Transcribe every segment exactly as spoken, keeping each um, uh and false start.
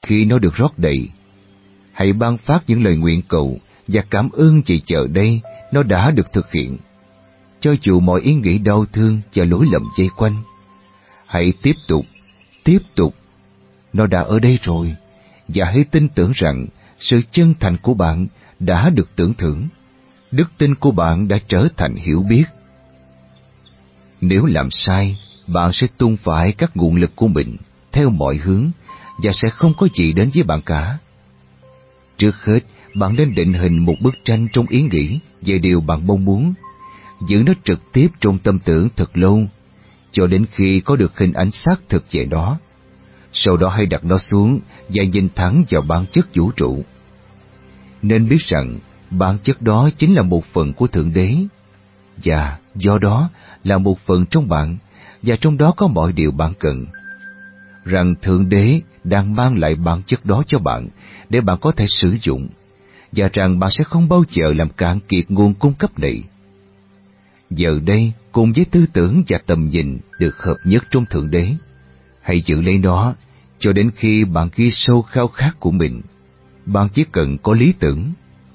khi nó được rót đầy. Hãy ban phát những lời nguyện cầu và cảm ơn vì chờ đây nó đã được thực hiện. Cho dù mọi ý nghĩ đau thương và lỗi lầm dây quanh, hãy tiếp tục, tiếp tục. Nó đã ở đây rồi, và hãy tin tưởng rằng sự chân thành của bạn đã được tưởng thưởng. Đức tin của bạn đã trở thành hiểu biết. Nếu làm sai, bạn sẽ tung phải các nguồn lực của mình theo mọi hướng và sẽ không có gì đến với bạn cả. Trước hết, bạn nên định hình một bức tranh trong ý nghĩ về điều bạn mong muốn, giữ nó trực tiếp trong tâm tưởng thật lâu, cho đến khi có được hình ảnh xác thực về nó. Sau đó hãy đặt nó xuống và nhìn thẳng vào bản chất vũ trụ. Nên biết rằng bản chất đó chính là một phần của Thượng Đế, và do đó là một phần trong bạn, và trong đó có mọi điều bạn cần. Rằng Thượng Đế đang mang lại bản chất đó cho bạn để bạn có thể sử dụng, và rằng bạn sẽ không bao giờ làm cạn kiệt nguồn cung cấp này. Giờ đây, cùng với tư tưởng và tầm nhìn được hợp nhất trong Thượng Đế, hãy giữ lấy nó cho đến khi bạn ghi sâu khao khát của mình. Bạn chỉ cần có lý tưởng.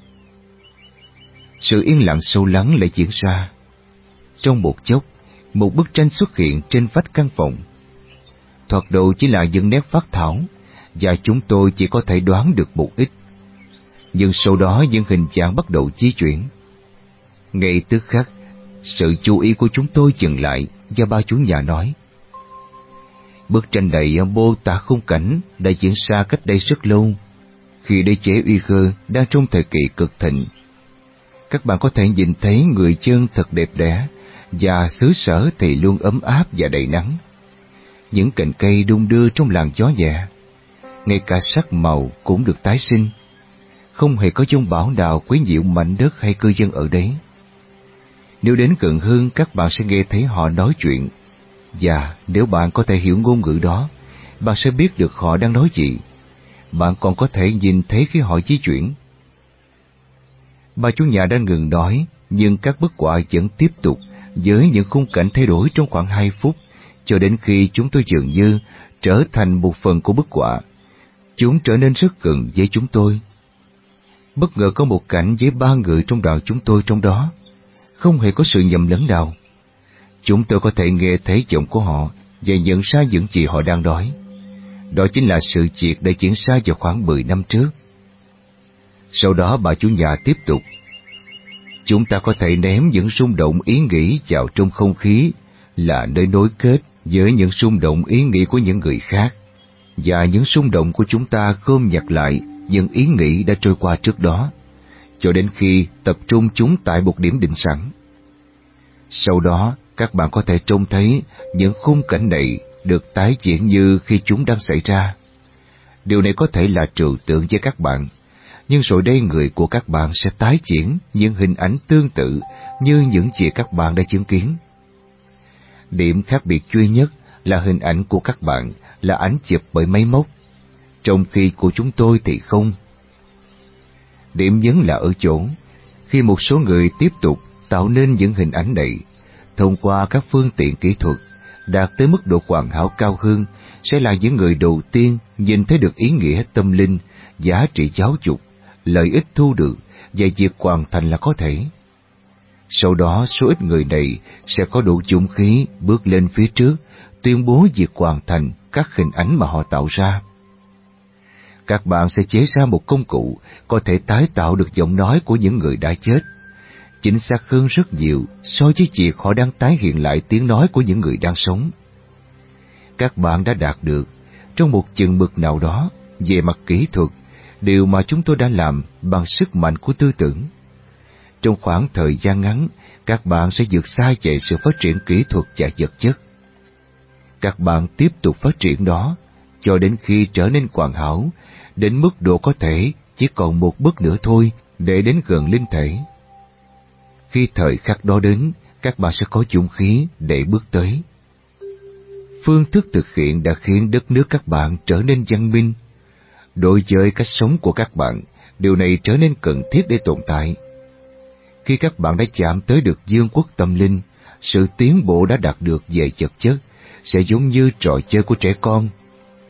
Sự yên lặng sâu lắng lại diễn ra. Trong một chốc, một bức tranh xuất hiện trên vách căn phòng. Thoạt đầu chỉ là những nét phác thảo, và chúng tôi chỉ có thể đoán được một ít. Nhưng sau đó những hình dạng bắt đầu di chuyển. Ngay tức khắc, sự chú ý của chúng tôi dừng lại, và ba chủ nhà nói: bức tranh này mô tả khung cảnh đã diễn ra cách đây rất lâu, khi đế chế Uy Khơ đang trong thời kỳ cực thịnh. Các bạn có thể nhìn thấy người dân thật đẹp đẽ, và xứ sở thì luôn ấm áp và đầy nắng. Những cành cây đung đưa trong làn gió nhẹ, ngay cả sắc màu cũng được tái sinh. Không hề có dông bão nào quấy nhiễu mảnh đất hay cư dân ở đấy. Nếu đến gần hơn, các bạn sẽ nghe thấy họ nói chuyện, và nếu bạn có thể hiểu ngôn ngữ đó, bạn sẽ biết được họ đang nói gì. Bạn còn có thể nhìn thấy khi họ di chuyển. Bà chủ nhà đã ngừng nói, nhưng các bức họa vẫn tiếp tục với những khung cảnh thay đổi trong khoảng hai phút, cho đến khi chúng tôi dường như trở thành một phần của bức họa. Chúng trở nên rất gần với chúng tôi. Bất ngờ có một cảnh với ba người trong đoàn chúng tôi trong đó. Không hề có sự nhầm lẫn nào. Chúng tôi có thể nghe thấy giọng của họ và nhận ra những gì họ đang nói. Đó chính là sự việc đã diễn ra vào khoảng mười năm trước. Sau đó bà chủ nhà tiếp tục: chúng ta có thể ném những rung động ý nghĩ vào trong không khí, là nơi nối kết với những rung động ý nghĩ của những người khác, và những rung động của chúng ta gom nhặt lại những ý nghĩ đã trôi qua trước đó, cho đến khi tập trung chúng tại một điểm định sẵn. Sau đó, các bạn có thể trông thấy những khung cảnh này được tái diễn như khi chúng đang xảy ra. Điều này có thể là trừu tượng với các bạn, nhưng rồi đây người của các bạn sẽ tái diễn những hình ảnh tương tự như những gì các bạn đã chứng kiến. Điểm khác biệt duy nhất là hình ảnh của các bạn là ảnh chụp bởi máy móc, trong khi của chúng tôi thì không. Điểm nhấn là ở chỗ, khi một số người tiếp tục tạo nên những hình ảnh này, thông qua các phương tiện kỹ thuật, đạt tới mức độ hoàn hảo cao hơn, sẽ là những người đầu tiên nhìn thấy được ý nghĩa tâm linh, giá trị giáo dục, lợi ích thu được và việc hoàn thành là có thể. Sau đó, số ít người này sẽ có đủ dũng khí bước lên phía trước, tuyên bố việc hoàn thành các hình ảnh mà họ tạo ra. Các bạn sẽ chế ra một công cụ có thể tái tạo được giọng nói của những người đã chết, chính xác hơn rất nhiều so với việc họ đang tái hiện lại tiếng nói của những người đang sống. Các bạn đã đạt được, trong một chừng mực nào đó, về mặt kỹ thuật, điều mà chúng tôi đã làm bằng sức mạnh của tư tưởng. Trong khoảng thời gian ngắn, các bạn sẽ vượt xa về sự phát triển kỹ thuật và vật chất. Các bạn tiếp tục phát triển đó, cho đến khi trở nên hoàn hảo, đến mức độ có thể chỉ còn một bước nữa thôi để đến gần linh thể. Khi thời khắc đó đến, các bạn sẽ có dũng khí để bước tới. Phương thức thực hiện đã khiến đất nước các bạn trở nên văn minh. Đối với cách sống của các bạn, điều này trở nên cần thiết để tồn tại. Khi các bạn đã chạm tới được vương quốc tâm linh, sự tiến bộ đã đạt được về vật chất sẽ giống như trò chơi của trẻ con.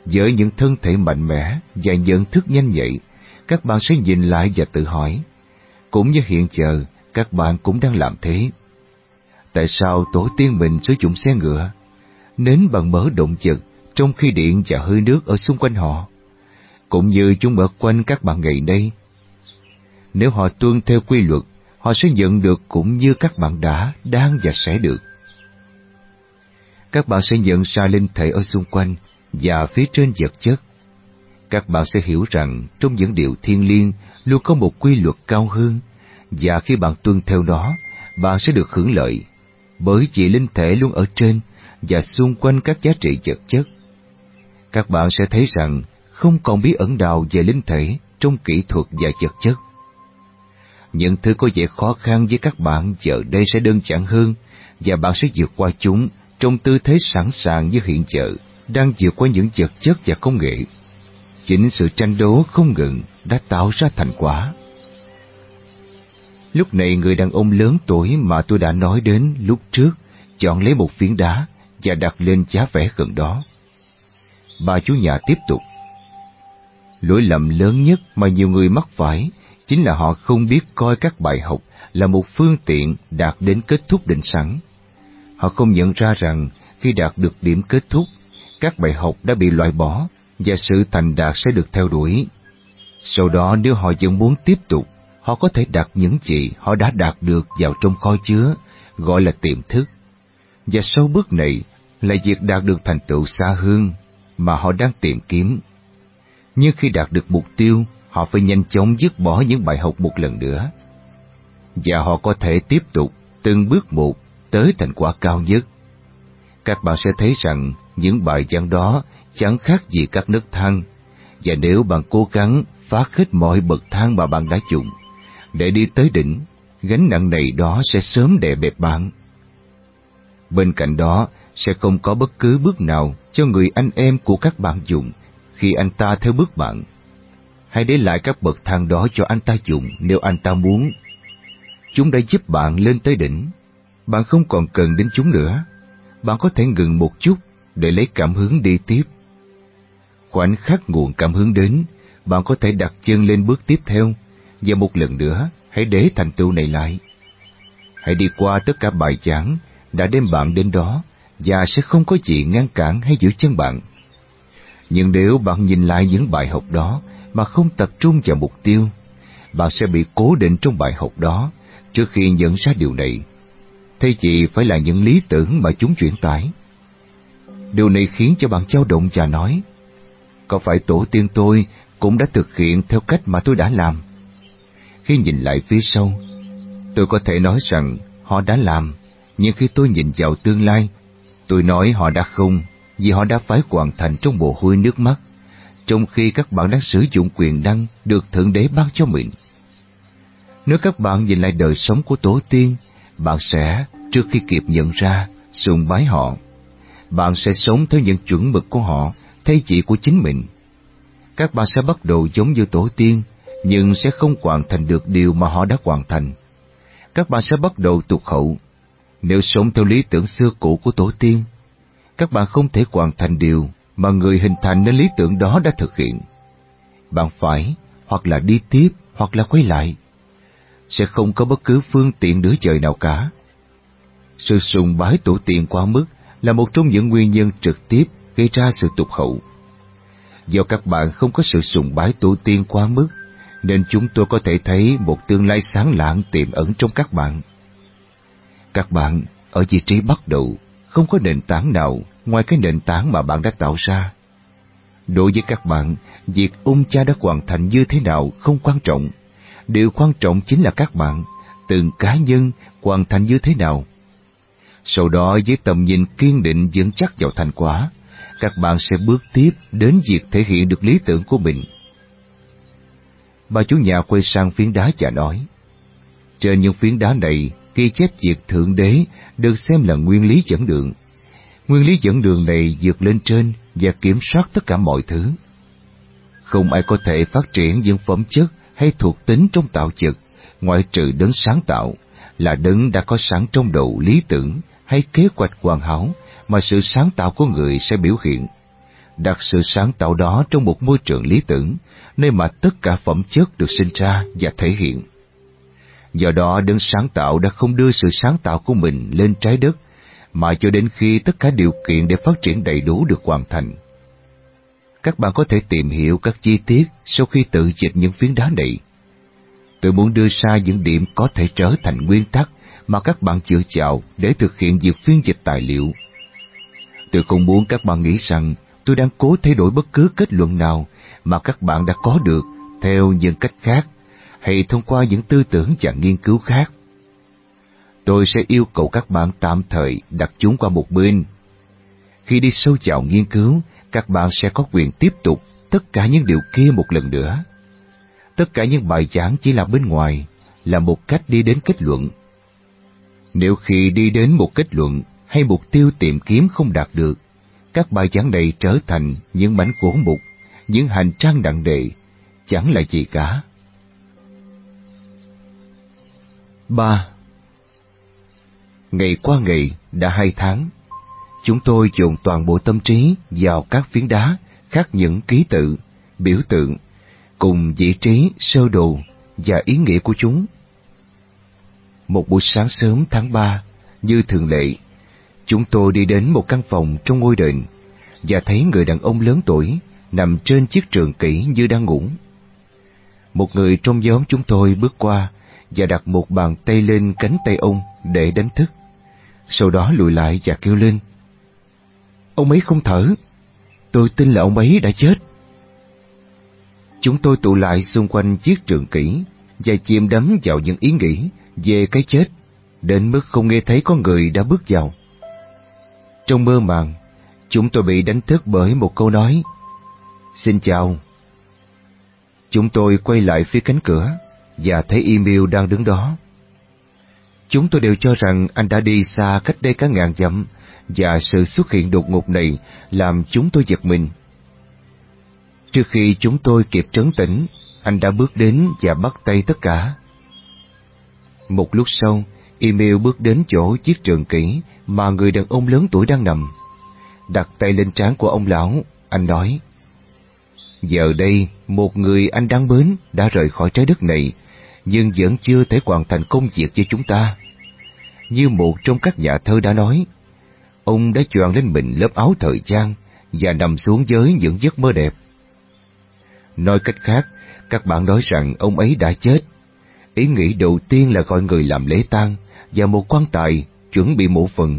Với những thân thể mạnh mẽ và nhận thức nhanh nhạy, các bạn sẽ nhìn lại và tự hỏi, cũng như hiện giờ các bạn cũng đang làm thế. Tại sao tổ tiên mình sử dụng xe ngựa, nến bằng mỡ động vật, trong khi điện và hơi nước ở xung quanh họ, cũng như chúng ở quanh các bạn ngày nay? Nếu họ tuân theo quy luật, họ sẽ nhận được cũng như các bạn đã, đang và sẽ được. Các bạn sẽ nhận ra linh thể ở xung quanh và phía trên vật chất. Các bạn sẽ hiểu rằng trong những điều thiêng liêng luôn có một quy luật cao hơn, và khi bạn tuân theo nó, bạn sẽ được hưởng lợi, bởi vì linh thể luôn ở trên và xung quanh các giá trị vật chất. Các bạn sẽ thấy rằng không còn bí ẩn nào về linh thể trong kỹ thuật và vật chất. Những thứ có vẻ khó khăn với các bạn giờ đây sẽ đơn giản hơn, và bạn sẽ vượt qua chúng trong tư thế sẵn sàng như hiện giờ đang vượt qua những vật chất và công nghệ. Chính sự tranh đấu không ngừng đã tạo ra thành quả. Lúc này người đàn ông lớn tuổi mà tôi đã nói đến lúc trước chọn lấy một phiến đá và đặt lên giá vẽ gần đó. Bà chủ nhà tiếp tục. Lỗi lầm lớn nhất mà nhiều người mắc phải chính là họ không biết coi các bài học là một phương tiện đạt đến kết thúc định sẵn. Họ không nhận ra rằng khi đạt được điểm kết thúc, các bài học đã bị loại bỏ và sự thành đạt sẽ được theo đuổi. Sau đó nếu họ vẫn muốn tiếp tục, họ có thể đặt những gì họ đã đạt được vào trong kho chứa, gọi là tiềm thức. Và sau bước này là việc đạt được thành tựu xa hơn mà họ đang tìm kiếm. Nhưng khi đạt được mục tiêu, họ phải nhanh chóng dứt bỏ những bài học một lần nữa. Và họ có thể tiếp tục từng bước một tới thành quả cao nhất. Các bạn sẽ thấy rằng những bài giảng đó chẳng khác gì các nấc thang, và nếu bạn cố gắng phá hết mọi bậc thang mà bạn đã dùng để đi tới đỉnh, gánh nặng này đó sẽ sớm đè bẹp bạn. Bên cạnh đó, sẽ không có bất cứ bước nào cho người anh em của các bạn dùng khi anh ta theo bước bạn. Hãy để lại các bậc thang đó cho anh ta dùng nếu anh ta muốn. Chúng đã giúp bạn lên tới đỉnh. Bạn không còn cần đến chúng nữa. Bạn có thể ngừng một chút để lấy cảm hứng đi tiếp. Khoảnh khắc nguồn cảm hứng đến, bạn có thể đặt chân lên bước tiếp theo, và một lần nữa hãy để thành tựu này lại. Hãy đi qua tất cả bài giảng đã đem bạn đến đó, và sẽ không có gì ngăn cản hay giữ chân bạn. Nhưng nếu bạn nhìn lại những bài học đó mà không tập trung vào mục tiêu, bạn sẽ bị cố định trong bài học đó trước khi nhận ra điều này, thay vì phải là những lý tưởng mà chúng truyền tải. Điều này khiến cho bạn dao động và nói, có phải tổ tiên tôi cũng đã thực hiện theo cách mà tôi đã làm? Khi nhìn lại phía sau, tôi có thể nói rằng họ đã làm, nhưng khi tôi nhìn vào tương lai, tôi nói họ đã không, vì họ đã phải hoàn thành trong mồ hôi nước mắt, trong khi các bạn đang sử dụng quyền năng được Thượng Đế ban cho mình. Nếu các bạn nhìn lại đời sống của tổ tiên, bạn sẽ, trước khi kịp nhận ra, sùng bái họ. Bạn sẽ sống theo những chuẩn mực của họ thay vì của chính mình. Các bạn sẽ bắt đầu giống như tổ tiên, nhưng sẽ không hoàn thành được điều mà họ đã hoàn thành. Các bạn sẽ bắt đầu tụt hậu. Nếu sống theo lý tưởng xưa cũ của tổ tiên, các bạn không thể hoàn thành điều mà người hình thành nên lý tưởng đó đã thực hiện. Bạn phải hoặc là đi tiếp hoặc là quay lại. Sẽ không có bất cứ phương tiện nửa trời nào cả. Sự sùng bái tổ tiên quá mức là một trong những nguyên nhân trực tiếp gây ra sự tụt hậu. Do các bạn không có sự sùng bái tổ tiên quá mức, nên chúng tôi có thể thấy một tương lai sáng lạng tiềm ẩn trong các bạn. Các bạn ở vị trí bắt đầu, không có nền tảng nào ngoài cái nền tảng mà bạn đã tạo ra. Đối với các bạn, việc ông cha đã hoàn thành như thế nào không quan trọng. Điều quan trọng chính là các bạn, từng cá nhân, hoàn thành như thế nào. Sau đó với tầm nhìn kiên định vững chắc vào thành quả, các bạn sẽ bước tiếp đến việc thể hiện được lý tưởng của mình. Bà chủ nhà quay sang phiến đá và nói, trên những phiến đá này ghi chép việc Thượng Đế được xem là nguyên lý dẫn đường. Nguyên lý dẫn đường này vượt lên trên và kiểm soát tất cả mọi thứ. Không ai có thể phát triển những phẩm chất hay thuộc tính trong tạo vật, ngoại trừ đấng sáng tạo, là đấng đã có sẵn trong đầu lý tưởng hay kế hoạch hoàn hảo mà sự sáng tạo của người sẽ biểu hiện. đặt sự sáng tạo đó trong một môi trường lý tưởng, nơi mà tất cả phẩm chất được sinh ra và thể hiện. Do đó, đấng sáng tạo đã không đưa sự sáng tạo của mình lên trái đất, mà cho đến khi tất cả điều kiện để phát triển đầy đủ được hoàn thành. Các bạn có thể tìm hiểu các chi tiết sau khi tự dịch những phiến đá này. Tôi muốn đưa ra những điểm có thể trở thành nguyên tắc mà các bạn dựa vào để thực hiện việc phiên dịch tài liệu. Tôi không muốn các bạn nghĩ rằng tôi đang cố thay đổi bất cứ kết luận nào mà các bạn đã có được theo những cách khác hay thông qua những tư tưởng và nghiên cứu khác. Tôi sẽ yêu cầu các bạn tạm thời đặt chúng qua một bên. Khi đi sâu vào nghiên cứu, các bạn sẽ có quyền tiếp tục tất cả những điều kia một lần nữa. Tất cả những bài giảng chỉ là bên ngoài, là một cách đi đến kết luận. Nếu khi đi đến một kết luận hay mục tiêu tìm kiếm không đạt được, các bài giảng này trở thành những mảnh gỗ mục, những hành trang nặng nề, chẳng là gì cả. ba. Ngày qua ngày đã hai tháng, chúng tôi dồn toàn bộ tâm trí vào các phiến đá khắc những ký tự, biểu tượng, cùng vị trí, sơ đồ và ý nghĩa của chúng. Một buổi sáng sớm tháng ba, như thường lệ, chúng tôi đi đến một căn phòng trong ngôi đền và thấy người đàn ông lớn tuổi nằm trên chiếc trường kỷ như đang ngủ. Một người trong nhóm chúng tôi bước qua và đặt một bàn tay lên cánh tay ông để đánh thức. Sau đó lùi lại và kêu lên: "Ông ấy không thở. Tôi tin là ông ấy đã chết." Chúng tôi tụ lại xung quanh chiếc trường kỷ và chìm đắm vào những ý nghĩ về cái chết, đến mức không nghe thấy có người đã bước vào. Trong mơ màng, chúng tôi bị đánh thức bởi một câu nói: "Xin chào." Chúng tôi quay lại phía cánh cửa và thấy Emil đang đứng đó. Chúng tôi đều cho rằng anh đã đi xa cách đây cả ngàn dặm, và sự xuất hiện đột ngột này làm chúng tôi giật mình. Trước khi chúng tôi kịp trấn tĩnh, anh đã bước đến và bắt tay tất cả. Một lúc sau, Emil bước đến chỗ chiếc trường kỷ mà người đàn ông lớn tuổi đang nằm. Đặt tay lên trán của ông lão, anh nói: "Giờ đây, một người anh đáng mến đã rời khỏi trái đất này, nhưng vẫn chưa thể hoàn thành công việc cho chúng ta. Như một trong các nhà thơ đã nói, ông đã choàng lên mình lớp áo thời gian và nằm xuống với những giấc mơ đẹp." Nói cách khác, các bạn nói rằng ông ấy đã chết. Ý nghĩ đầu tiên là gọi người làm lễ tang và một quan tài chuẩn bị mộ phần.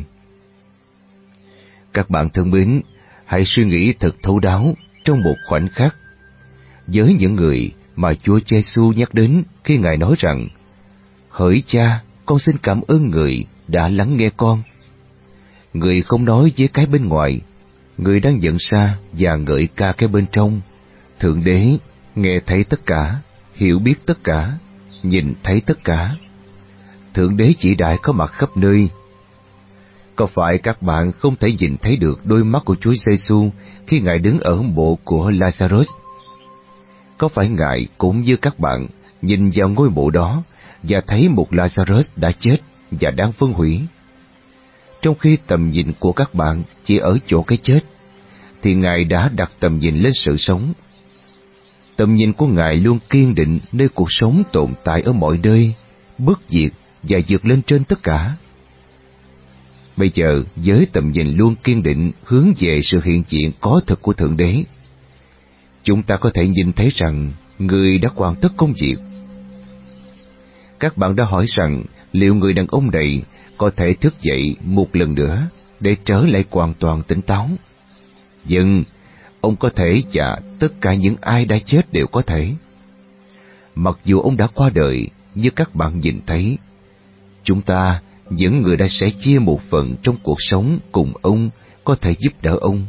Các bạn thân mến, hãy suy nghĩ thật thấu đáo trong một khoảnh khắc với những người mà Chúa Giêsu nhắc đến khi Ngài nói rằng: "Hỡi Cha, con xin cảm ơn người đã lắng nghe con." Người không nói với cái bên ngoài, người đang nhận ra và ngợi ca cái bên trong. Thượng Đế nghe thấy tất cả, hiểu biết tất cả, nhìn thấy tất cả. Thượng Đế vĩ đại có mặt khắp nơi. Có phải các bạn không thể nhìn thấy được đôi mắt của Chúa Giêsu khi Ngài đứng ở mộ của Lazarus? Có phải Ngài cũng như các bạn nhìn vào ngôi mộ đó và thấy một Lazarus đã chết và đang phân hủy? Trong khi tầm nhìn của các bạn chỉ ở chỗ cái chết, thì Ngài đã đặt tầm nhìn lên sự sống. Tầm nhìn của Ngài luôn kiên định nơi cuộc sống tồn tại ở mọi nơi, bất diệt và vượt lên trên tất cả. Bây giờ, với tầm nhìn luôn kiên định hướng về sự hiện diện có thực của Thượng Đế, chúng ta có thể nhìn thấy rằng Người đã hoàn tất công việc. Các bạn đã hỏi rằng liệu người đàn ông này có thể thức dậy một lần nữa để trở lại hoàn toàn tỉnh táo? Vâng, ông có thể, và tất cả những ai đã chết đều có thể. Mặc dù ông đã qua đời, như các bạn nhìn thấy, chúng ta, những người đã sẽ chia một phần trong cuộc sống cùng ông, có thể giúp đỡ ông.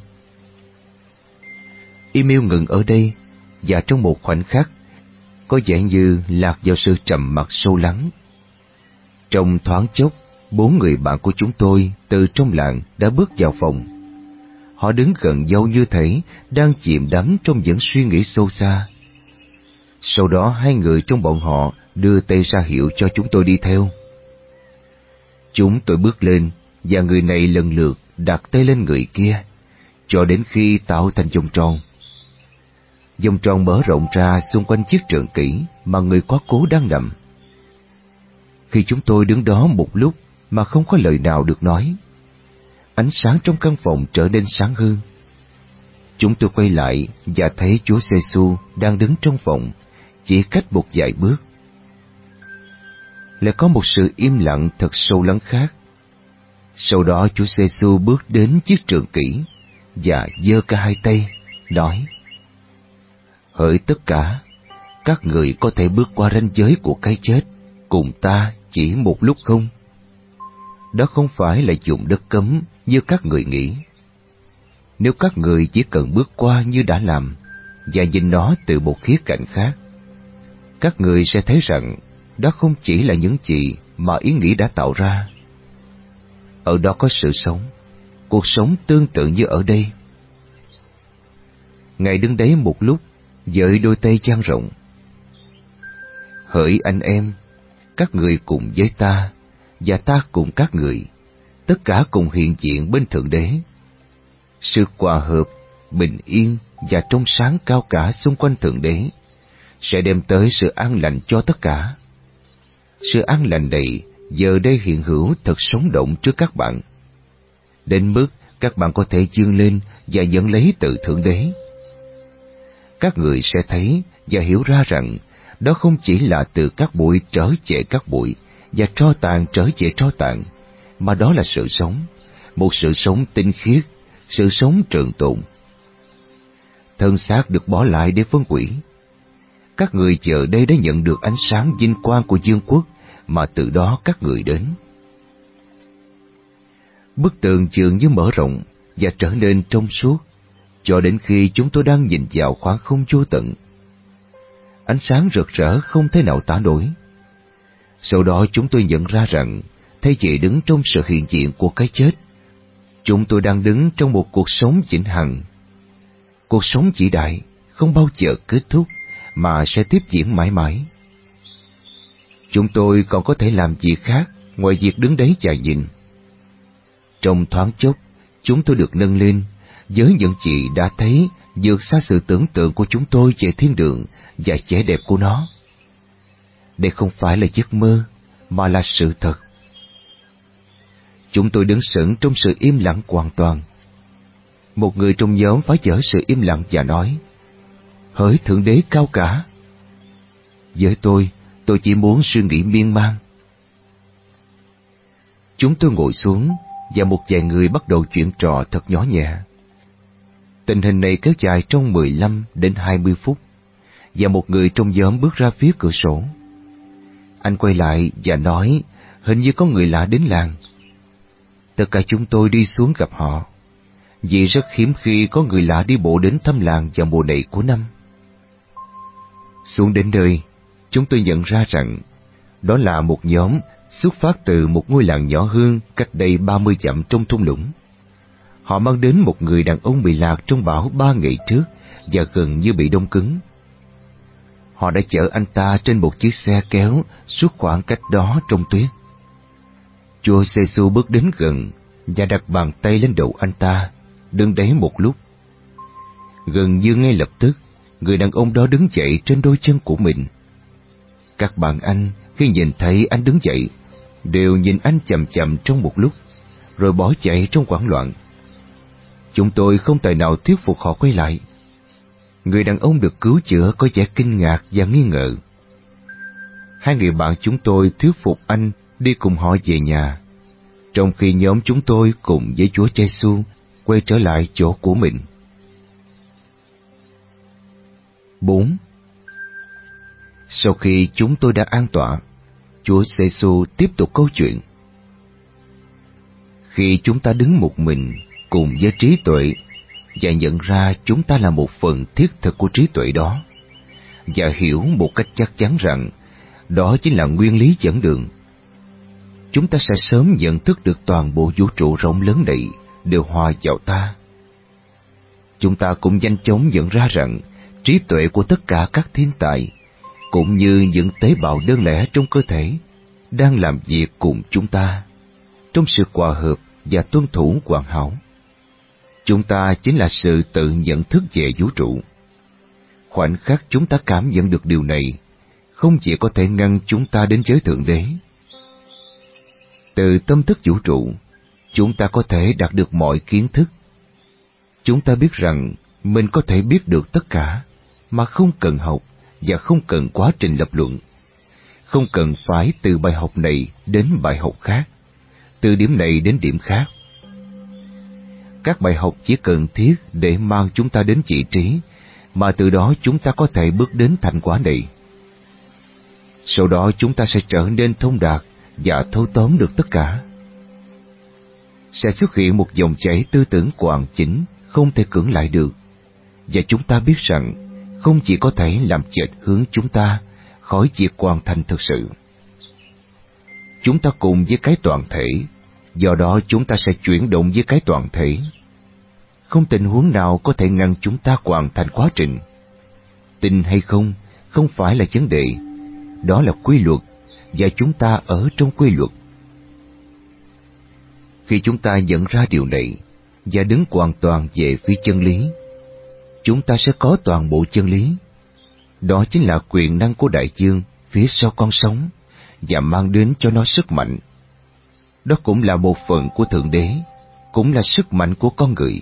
Emil ngừng ở đây, và trong một khoảnh khắc, có vẻ như lạc vào sự trầm mặc sâu lắng. Trong thoáng chốc, bốn người bạn của chúng tôi từ trong làng đã bước vào phòng. Họ đứng gần nhau như thể đang chìm đắm trong những suy nghĩ sâu xa. Sau đó hai người trong bọn họ đưa tay ra hiệu cho chúng tôi đi theo. Chúng tôi bước lên, và người này lần lượt đặt tay lên người kia. cho đến khi tạo thành vòng tròn. Vòng tròn mở rộng ra xung quanh chiếc trượng kỷ mà người quá cố đang nằm. Khi chúng tôi đứng đó một lúc mà không có lời nào được nói, ánh sáng trong căn phòng trở nên sáng hơn. Chúng tôi quay lại và thấy Chúa Giêsu đang đứng trong phòng, chỉ cách một vài bước. Lại có một sự im lặng thật sâu lắng khác. Sau đó Chúa Giêsu bước đến chiếc trượng kỷ và giơ cả hai tay, nói: Hỡi tất cả, các người có thể bước qua ranh giới của cái chết cùng ta chỉ một lúc không? Đó không phải là vùng đất cấm như các người nghĩ. Nếu các người chỉ cần bước qua như đã làm và nhìn nó từ một khía cạnh khác, các người sẽ thấy rằng đó không chỉ là những gì mà ý nghĩ đã tạo ra. Ở đó có sự sống, cuộc sống tương tự như ở đây. Ngài đứng đấy một lúc, với đôi tay dang rộng. Hỡi anh em, các người cùng với ta, và ta cùng các người, tất cả cùng hiện diện bên Thượng Đế. Sự hòa hợp, bình yên và trong sáng cao cả xung quanh Thượng Đế sẽ đem tới sự an lành cho tất cả. Sự an lành này giờ đây hiện hữu thật sống động trước các bạn, đến mức các bạn có thể vươn lên và nhận lấy từ Thượng Đế. Các người sẽ thấy và hiểu ra rằng đó không chỉ là từ các bụi trở về các bụi và tro tàn trở về tro tàn, mà đó là sự sống, một sự sống tinh khiết, sự sống trường tồn. Thân xác được bỏ lại để phân hủy. Các người giờ đây đã nhận được ánh sáng vinh quang của vương quốc mà từ đó các người đến. Bức tường dường như mở rộng và trở nên trong suốt, cho đến khi chúng tôi đang nhìn vào khoảng không vô tận. Ánh sáng rực rỡ không thể nào tả nổi. Sau đó chúng tôi nhận ra rằng, thay vì đứng trong sự hiện diện của cái chết, chúng tôi đang đứng trong một cuộc sống vĩnh hằng. Cuộc sống vĩ đại không bao giờ kết thúc, mà sẽ tiếp diễn mãi mãi. Chúng tôi còn có thể làm gì khác ngoài việc đứng đấy và nhìn. Trong thoáng chốc, chúng tôi được nâng lên với những gì đã thấy vượt xa sự tưởng tượng của chúng tôi về thiên đường và vẻ đẹp của nó. Đây không phải là giấc mơ, mà là sự thật. Chúng tôi đứng sững trong sự im lặng hoàn toàn. Một người trong nhóm phá vỡ sự im lặng và nói: Hỡi Thượng Đế cao cả! Với tôi, tôi chỉ muốn suy nghĩ miên man. Chúng tôi ngồi xuống và một vài người bắt đầu chuyện trò thật nhỏ nhẹ. Tình hình này kéo dài trong mười lăm đến hai mươi phút, và một người trong nhóm bước ra phía cửa sổ. Anh quay lại và nói hình như có người lạ đến làng. Tất cả chúng tôi đi xuống gặp họ, vì rất hiếm khi có người lạ đi bộ đến thăm làng vào mùa này của năm. Xuống đến nơi, chúng tôi nhận ra rằng đó là một nhóm xuất phát từ một ngôi làng nhỏ hơn cách đây ba mươi dặm trong thung lũng. Họ mang đến một người đàn ông bị lạc trong bão ba ngày trước và gần như bị đông cứng. Họ đã chở anh ta trên một chiếc xe kéo suốt khoảng cách đó trong tuyết. Chúa Giêsu bước đến gần và đặt bàn tay lên đầu anh ta, đứng đấy một lúc. Gần như ngay lập tức, người đàn ông đó đứng dậy trên đôi chân của mình. Các bạn anh khi nhìn thấy anh đứng dậy đều nhìn anh chằm chằm trong một lúc, rồi bỏ chạy trong hoảng loạn. Chúng tôi không tài nào thuyết phục họ quay lại. Người đàn ông được cứu chữa có vẻ kinh ngạc và nghi ngờ. Hai người bạn chúng tôi thuyết phục anh đi cùng họ về nhà, trong khi nhóm chúng tôi cùng với Chúa Giêsu quay trở lại chỗ của mình. bốn. Sau khi chúng tôi đã an tọa, Chúa Giêsu tiếp tục câu chuyện. Khi chúng ta đứng một mình cùng với trí tuệ và nhận ra chúng ta là một phần thiết thực của trí tuệ đó, và hiểu một cách chắc chắn rằng đó chính là nguyên lý dẫn đường, chúng ta sẽ sớm nhận thức được toàn bộ vũ trụ rộng lớn này đều hòa vào ta. Chúng ta cũng nhanh chóng nhận ra rằng trí tuệ của tất cả các thiên tài, cũng như những tế bào đơn lẻ trong cơ thể, đang làm việc cùng chúng ta trong sự hòa hợp và tuân thủ hoàn hảo. Chúng ta chính là sự tự nhận thức về vũ trụ. Khoảnh khắc chúng ta cảm nhận được điều này, không chỉ có thể ngăn chúng ta đến với Thượng Đế. Từ tâm thức vũ trụ, chúng ta có thể đạt được mọi kiến thức. Chúng ta biết rằng mình có thể biết được tất cả, mà không cần học và không cần quá trình lập luận. Không cần phải từ bài học này đến bài học khác, từ điểm này đến điểm khác. Các bài học chỉ cần thiết để mang chúng ta đến vị trí, mà từ đó chúng ta có thể bước đến thành quả này. Sau đó chúng ta sẽ trở nên thông đạt và thâu tóm được tất cả. Sẽ xuất hiện một dòng chảy tư tưởng hoàn chỉnh, không thể cưỡng lại được. Và chúng ta biết rằng không chỉ có thể làm chệch hướng chúng ta khỏi việc hoàn thành thực sự. Chúng ta cùng với cái toàn thể, do đó chúng ta sẽ chuyển động với cái toàn thể. Không tình huống nào có thể ngăn chúng ta hoàn thành quá trình. Tin hay không, không phải là vấn đề. Đó là quy luật, và chúng ta ở trong quy luật. Khi chúng ta nhận ra điều này, và đứng hoàn toàn về phía chân lý, chúng ta sẽ có toàn bộ chân lý. Đó chính là quyền năng của đại dương phía sau con sóng, và mang đến cho nó sức mạnh. Đó cũng là một phần của Thượng Đế, cũng là sức mạnh của con người.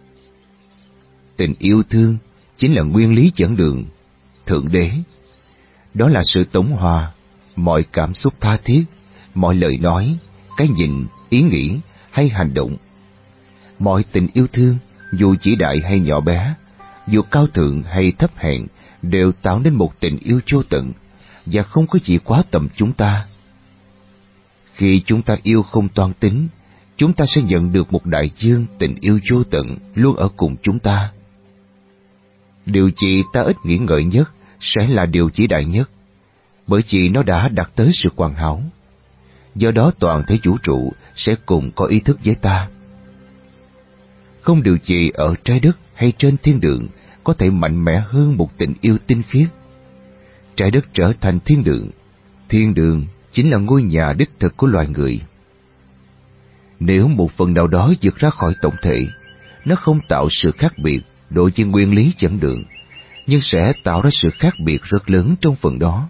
Tình yêu thương chính là nguyên lý dẫn đường, Thượng Đế. Đó là sự tổng hòa, mọi cảm xúc tha thiết, mọi lời nói, cái nhìn, ý nghĩ hay hành động. Mọi tình yêu thương, dù chỉ đại hay nhỏ bé, dù cao thượng hay thấp hèn, đều tạo nên một tình yêu vô tận, và không có gì quá tầm chúng ta. Khi chúng ta yêu không toan tính, chúng ta sẽ nhận được một đại dương tình yêu vô tận luôn ở cùng chúng ta. Điều gì ta ít nghĩ ngợi nhất sẽ là điều chỉ đại nhất, bởi vì nó đã đạt tới sự hoàn hảo. Do đó toàn thể vũ trụ sẽ cùng có ý thức với ta. Không điều gì ở trái đất hay trên thiên đường có thể mạnh mẽ hơn một tình yêu tinh khiết. Trái đất trở thành thiên đường, thiên đường chính là ngôi nhà đích thực của loài người. Nếu một phần nào đó vượt ra khỏi tổng thể, nó không tạo sự khác biệt đối với nguyên lý dẫn đường, nhưng sẽ tạo ra sự khác biệt rất lớn trong phần đó.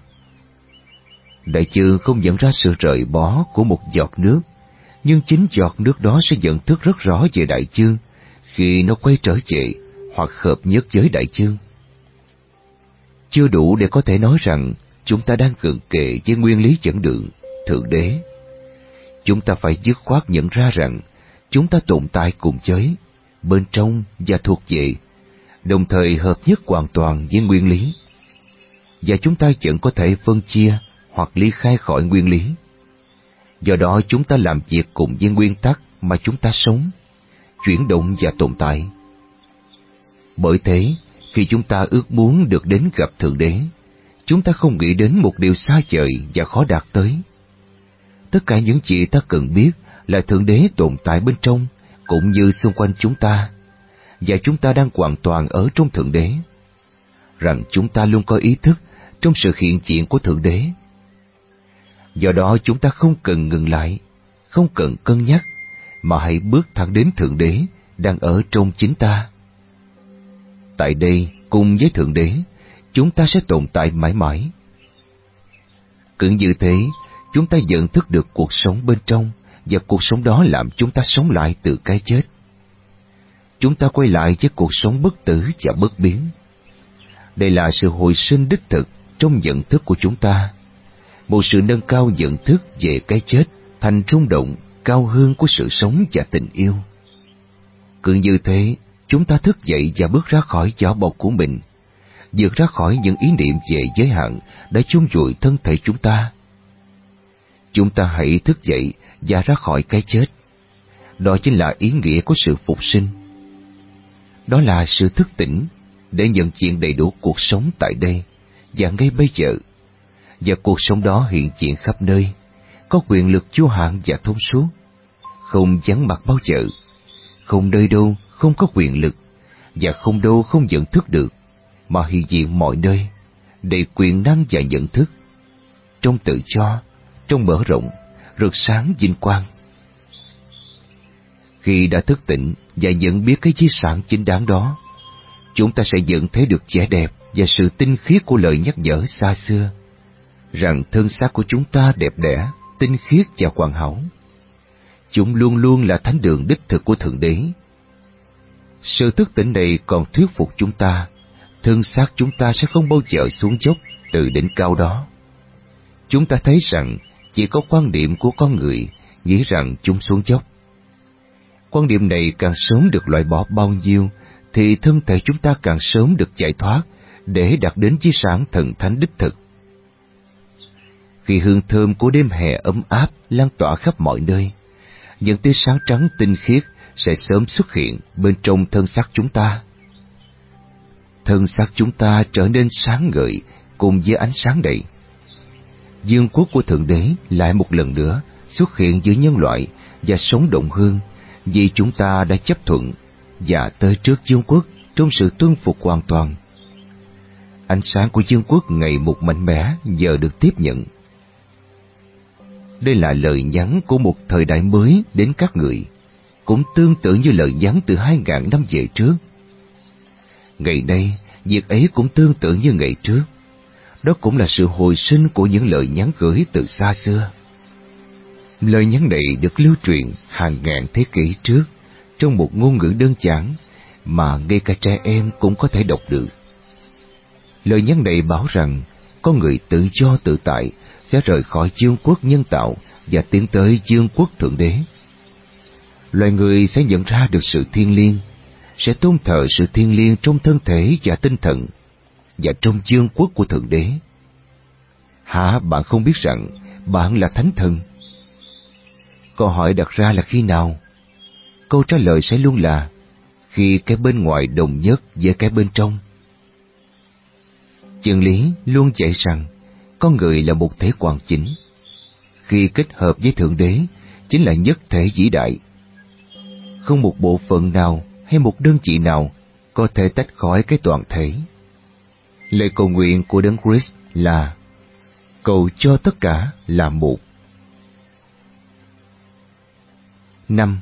Đại dương không nhận ra sự rời bỏ của một giọt nước, nhưng chính giọt nước đó sẽ nhận thức rất rõ về đại dương khi nó quay trở về hoặc hợp nhất với đại dương. Chưa đủ để có thể nói rằng chúng ta đang cận kề với nguyên lý dẫn đường, Thượng Đế. Chúng ta phải dứt khoát nhận ra rằng chúng ta tồn tại cùng với, bên trong và thuộc về, đồng thời hợp nhất hoàn toàn với nguyên lý. Và chúng ta vẫn có thể phân chia hoặc ly khai khỏi nguyên lý. Do đó chúng ta làm việc cùng với nguyên tắc mà chúng ta sống, chuyển động và tồn tại. Bởi thế, khi chúng ta ước muốn được đến gặp Thượng Đế, chúng ta không nghĩ đến một điều xa vời và khó đạt tới. Tất cả những gì ta cần biết là Thượng Đế tồn tại bên trong, cũng như xung quanh chúng ta, và chúng ta đang hoàn toàn ở trong Thượng Đế. Rằng chúng ta luôn có ý thức trong sự hiện diện của Thượng Đế. Do đó chúng ta không cần ngừng lại, không cần cân nhắc, mà hãy bước thẳng đến Thượng Đế đang ở trong chính ta. Tại đây, cùng với Thượng Đế, chúng ta sẽ tồn tại mãi mãi. Cứ như thế, chúng ta nhận thức được cuộc sống bên trong, và cuộc sống đó làm chúng ta sống lại từ cái chết. Chúng ta quay lại với cuộc sống bất tử và bất biến. Đây là sự hồi sinh đích thực trong nhận thức của chúng ta, một sự nâng cao nhận thức về cái chết thành rung động cao hơn của sự sống và tình yêu. Cứ như thế, chúng ta thức dậy và bước ra khỏi vỏ bọc của mình, vượt ra khỏi những ý niệm về giới hạn đã chôn vùi thân thể chúng ta. Chúng ta hãy thức dậy và ra khỏi cái chết. Đó chính là ý nghĩa của sự phục sinh. Đó là sự thức tỉnh để nhận diện đầy đủ cuộc sống tại đây và ngay bây giờ. Và cuộc sống đó hiện diện khắp nơi, có quyền lực vô hạn và thông suốt, không vắng mặt bao giờ, không nơi đâu không có quyền lực, và không đâu không nhận thức được, mà hiện diện mọi nơi, đầy quyền năng và nhận thức, trong tự do, trong mở rộng, rực sáng vinh quang. Khi đã thức tỉnh và nhận biết cái di sản chính đáng đó, chúng ta sẽ nhận thấy được vẻ đẹp và sự tinh khiết của lời nhắc nhở xa xưa, rằng thân xác của chúng ta đẹp đẽ, tinh khiết và hoàn hảo. Chúng luôn luôn là thánh đường đích thực của Thượng Đế. Sự thức tỉnh này còn thuyết phục chúng ta, thân xác chúng ta sẽ không bao giờ xuống dốc từ đỉnh cao đó. Chúng ta thấy rằng chỉ có quan điểm của con người nghĩ rằng chúng xuống dốc. Quan điểm này càng sớm được loại bỏ bao nhiêu, thì thân thể chúng ta càng sớm được giải thoát để đạt đến di sản thần thánh đích thực. Khi hương thơm của đêm hè ấm áp lan tỏa khắp mọi nơi, những tia sáng trắng tinh khiết sẽ sớm xuất hiện bên trong thân xác chúng ta. Thân xác chúng ta trở nên sáng ngời cùng với ánh sáng này. Dương quốc của Thượng Đế lại một lần nữa xuất hiện giữa nhân loại và sống động hơn, vì chúng ta đã chấp thuận và tới trước Dương quốc trong sự tuân phục hoàn toàn. Ánh sáng của Dương quốc ngày một mạnh mẽ giờ được tiếp nhận. Đây là lời nhắn của một thời đại mới đến các người, cũng tương tự như lời nhắn từ hai ngàn năm về trước. Ngày nay, việc ấy cũng tương tự như ngày trước. Đó cũng là sự hồi sinh của những lời nhắn gửi từ xa xưa. Lời nhắn này được lưu truyền hàng ngàn thế kỷ trước trong một ngôn ngữ đơn giản mà ngay cả trẻ em cũng có thể đọc được. Lời nhắn này bảo rằng con người tự do tự tại sẽ rời khỏi dương quốc nhân tạo và tiến tới dương quốc Thượng Đế. Loài người sẽ nhận ra được sự thiêng liêng, sẽ tôn thờ sự thiêng liêng trong thân thể và tinh thần và trong dương quốc của Thượng Đế. Hả bạn không biết rằng bạn là thánh thần? Câu hỏi đặt ra là khi nào? Câu trả lời sẽ luôn là khi cái bên ngoài đồng nhất với cái bên trong. Chân lý luôn dạy rằng con người là một thể hoàn chỉnh. Khi kết hợp với Thượng Đế chính là nhất thể vĩ đại. Không một bộ phận nào hay một đơn vị nào có thể tách khỏi cái toàn thể. Lời cầu nguyện của Đấng Christ là cầu cho tất cả là một. Năm.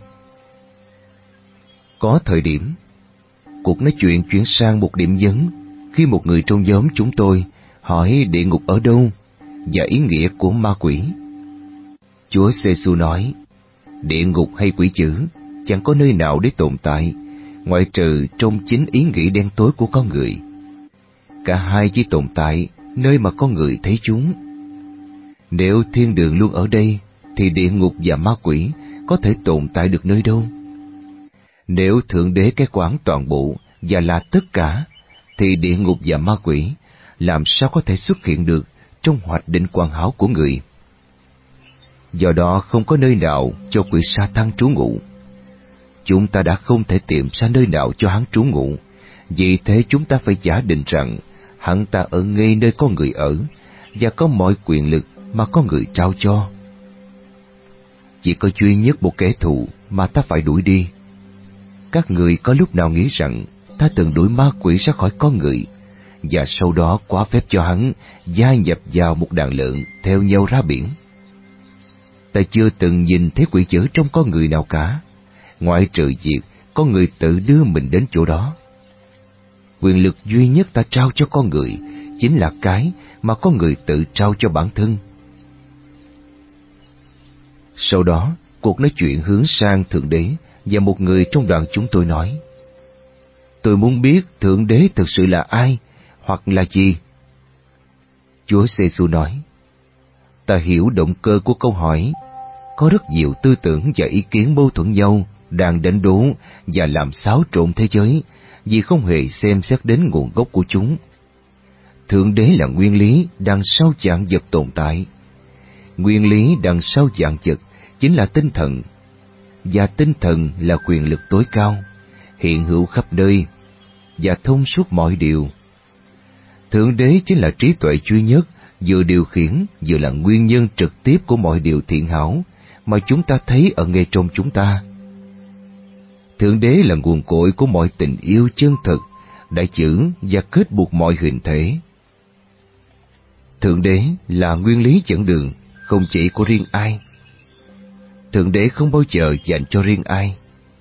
Có thời điểm, cuộc nói chuyện chuyển sang một điểm nhấn khi một người trong nhóm chúng tôi hỏi địa ngục ở đâu và ý nghĩa của ma quỷ. Chúa Giêsu nói, địa ngục hay quỷ dữ chẳng có nơi nào để tồn tại, ngoại trừ trong chính ý nghĩ đen tối của con người. Cả hai chỉ tồn tại nơi mà con người thấy chúng. Nếu thiên đường luôn ở đây, thì địa ngục và ma quỷ có thể tồn tại được nơi đâu? Nếu Thượng Đế cai quản toàn bộ và là tất cả, thì địa ngục và ma quỷ làm sao có thể xuất hiện được trong hoạch định hoàn hảo của người? Do đó không có nơi nào cho quỷ Sa-tan trú ngụ. Chúng ta đã không thể tìm ra nơi nào cho hắn trú ngụ, vì thế chúng ta phải giả định rằng hắn ta ở ngay nơi con người ở và có mọi quyền lực mà con người trao cho. Chỉ có duy nhất một kẻ thù mà ta phải đuổi đi. Các người có lúc nào nghĩ rằng ta từng đuổi ma quỷ ra khỏi con người và sau đó quá phép cho hắn gia nhập vào một đàn lợn theo nhau ra biển? Ta chưa từng nhìn thấy quỷ dữ trong con người nào cả, ngoại trừ việc con người tự đưa mình đến chỗ đó. Quyền lực duy nhất ta trao cho con người chính là cái mà con người tự trao cho bản thân. Sau đó, cuộc nói chuyện hướng sang Thượng Đế và một người trong đoàn chúng tôi nói, tôi muốn biết Thượng Đế thực sự là ai hoặc là gì? Chúa Giêsu nói, ta hiểu động cơ của câu hỏi. Có rất nhiều tư tưởng và ý kiến mâu thuẫn nhau đang đánh đố và làm xáo trộn thế giới vì không hề xem xét đến nguồn gốc của chúng. Thượng Đế là nguyên lý đằng sau vạn vật tồn tại. Nguyên lý đằng sau vạn vật chính là tinh thần, và tinh thần là quyền lực tối cao, hiện hữu khắp nơi và thông suốt mọi điều. Thượng Đế chính là trí tuệ duy nhất, vừa điều khiển vừa là nguyên nhân trực tiếp của mọi điều thiện hảo mà chúng ta thấy ở ngay trong chúng ta. Thượng Đế là nguồn cội của mọi tình yêu chân thực, đã giữ và kết buộc mọi hình thể. Thượng Đế là nguyên lý dẫn đường, không chỉ của riêng ai. Thượng Đế không bao giờ dành cho riêng ai,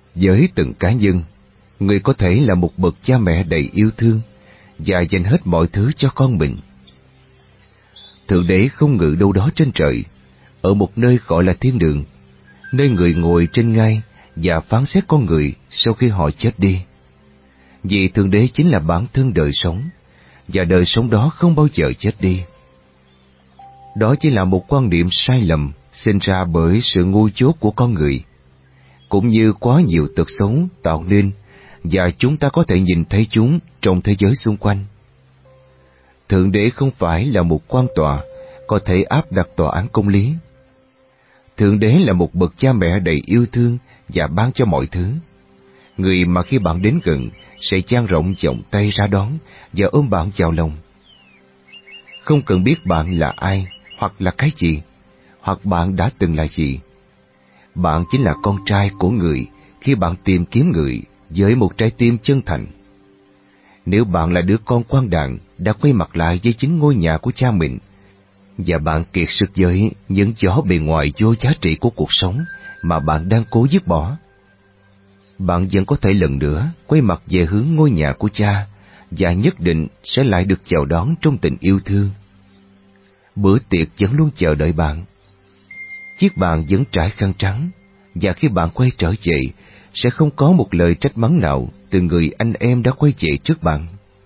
Với từng cá nhân, người có thể là một bậc cha mẹ đầy yêu thương và dành hết mọi thứ cho con mình. Thượng Đế không ngự đâu đó trên trời, ở một nơi gọi là thiên đường, nơi người ngồi trên ngai và phán xét con người sau khi họ chết đi. Vì Thượng Đế chính là bản thân đời sống, và đời sống đó không bao giờ chết đi. Đó chỉ là một quan niệm sai lầm sinh ra bởi sự ngu dốt của con người, cũng như quá nhiều tật xấu tạo nên, và chúng ta có thể nhìn thấy chúng trong thế giới xung quanh. Thượng Đế không phải là một quan tòa có thể áp đặt tòa án công lý. Thượng Đế là một bậc cha mẹ đầy yêu thương và ban cho mọi thứ. Người mà khi bạn đến gần sẽ dang rộng vòng tay ra đón và ôm bạn vào lòng. Không cần biết bạn là ai, hoặc là cái gì, hoặc bạn đã từng là gì. Bạn chính là con trai của người khi bạn tìm kiếm người với một trái tim chân thành. Nếu bạn là đứa con quan đàn đã quay mặt lại với chính ngôi nhà của cha mình, và bạn kiệt sức với những gió bề ngoài vô giá trị của cuộc sống mà bạn đang cố dứt bỏ, bạn vẫn có thể lần nữa quay mặt về hướng ngôi nhà của cha, và nhất định sẽ lại được chào đón trong tình yêu thương. Bữa tiệc vẫn luôn chờ đợi bạn. Chiếc bàn vẫn trải khăn trắng, và khi bạn quay trở về, sẽ không có một lời trách mắng nào từ người anh em đã quay về trước bạn.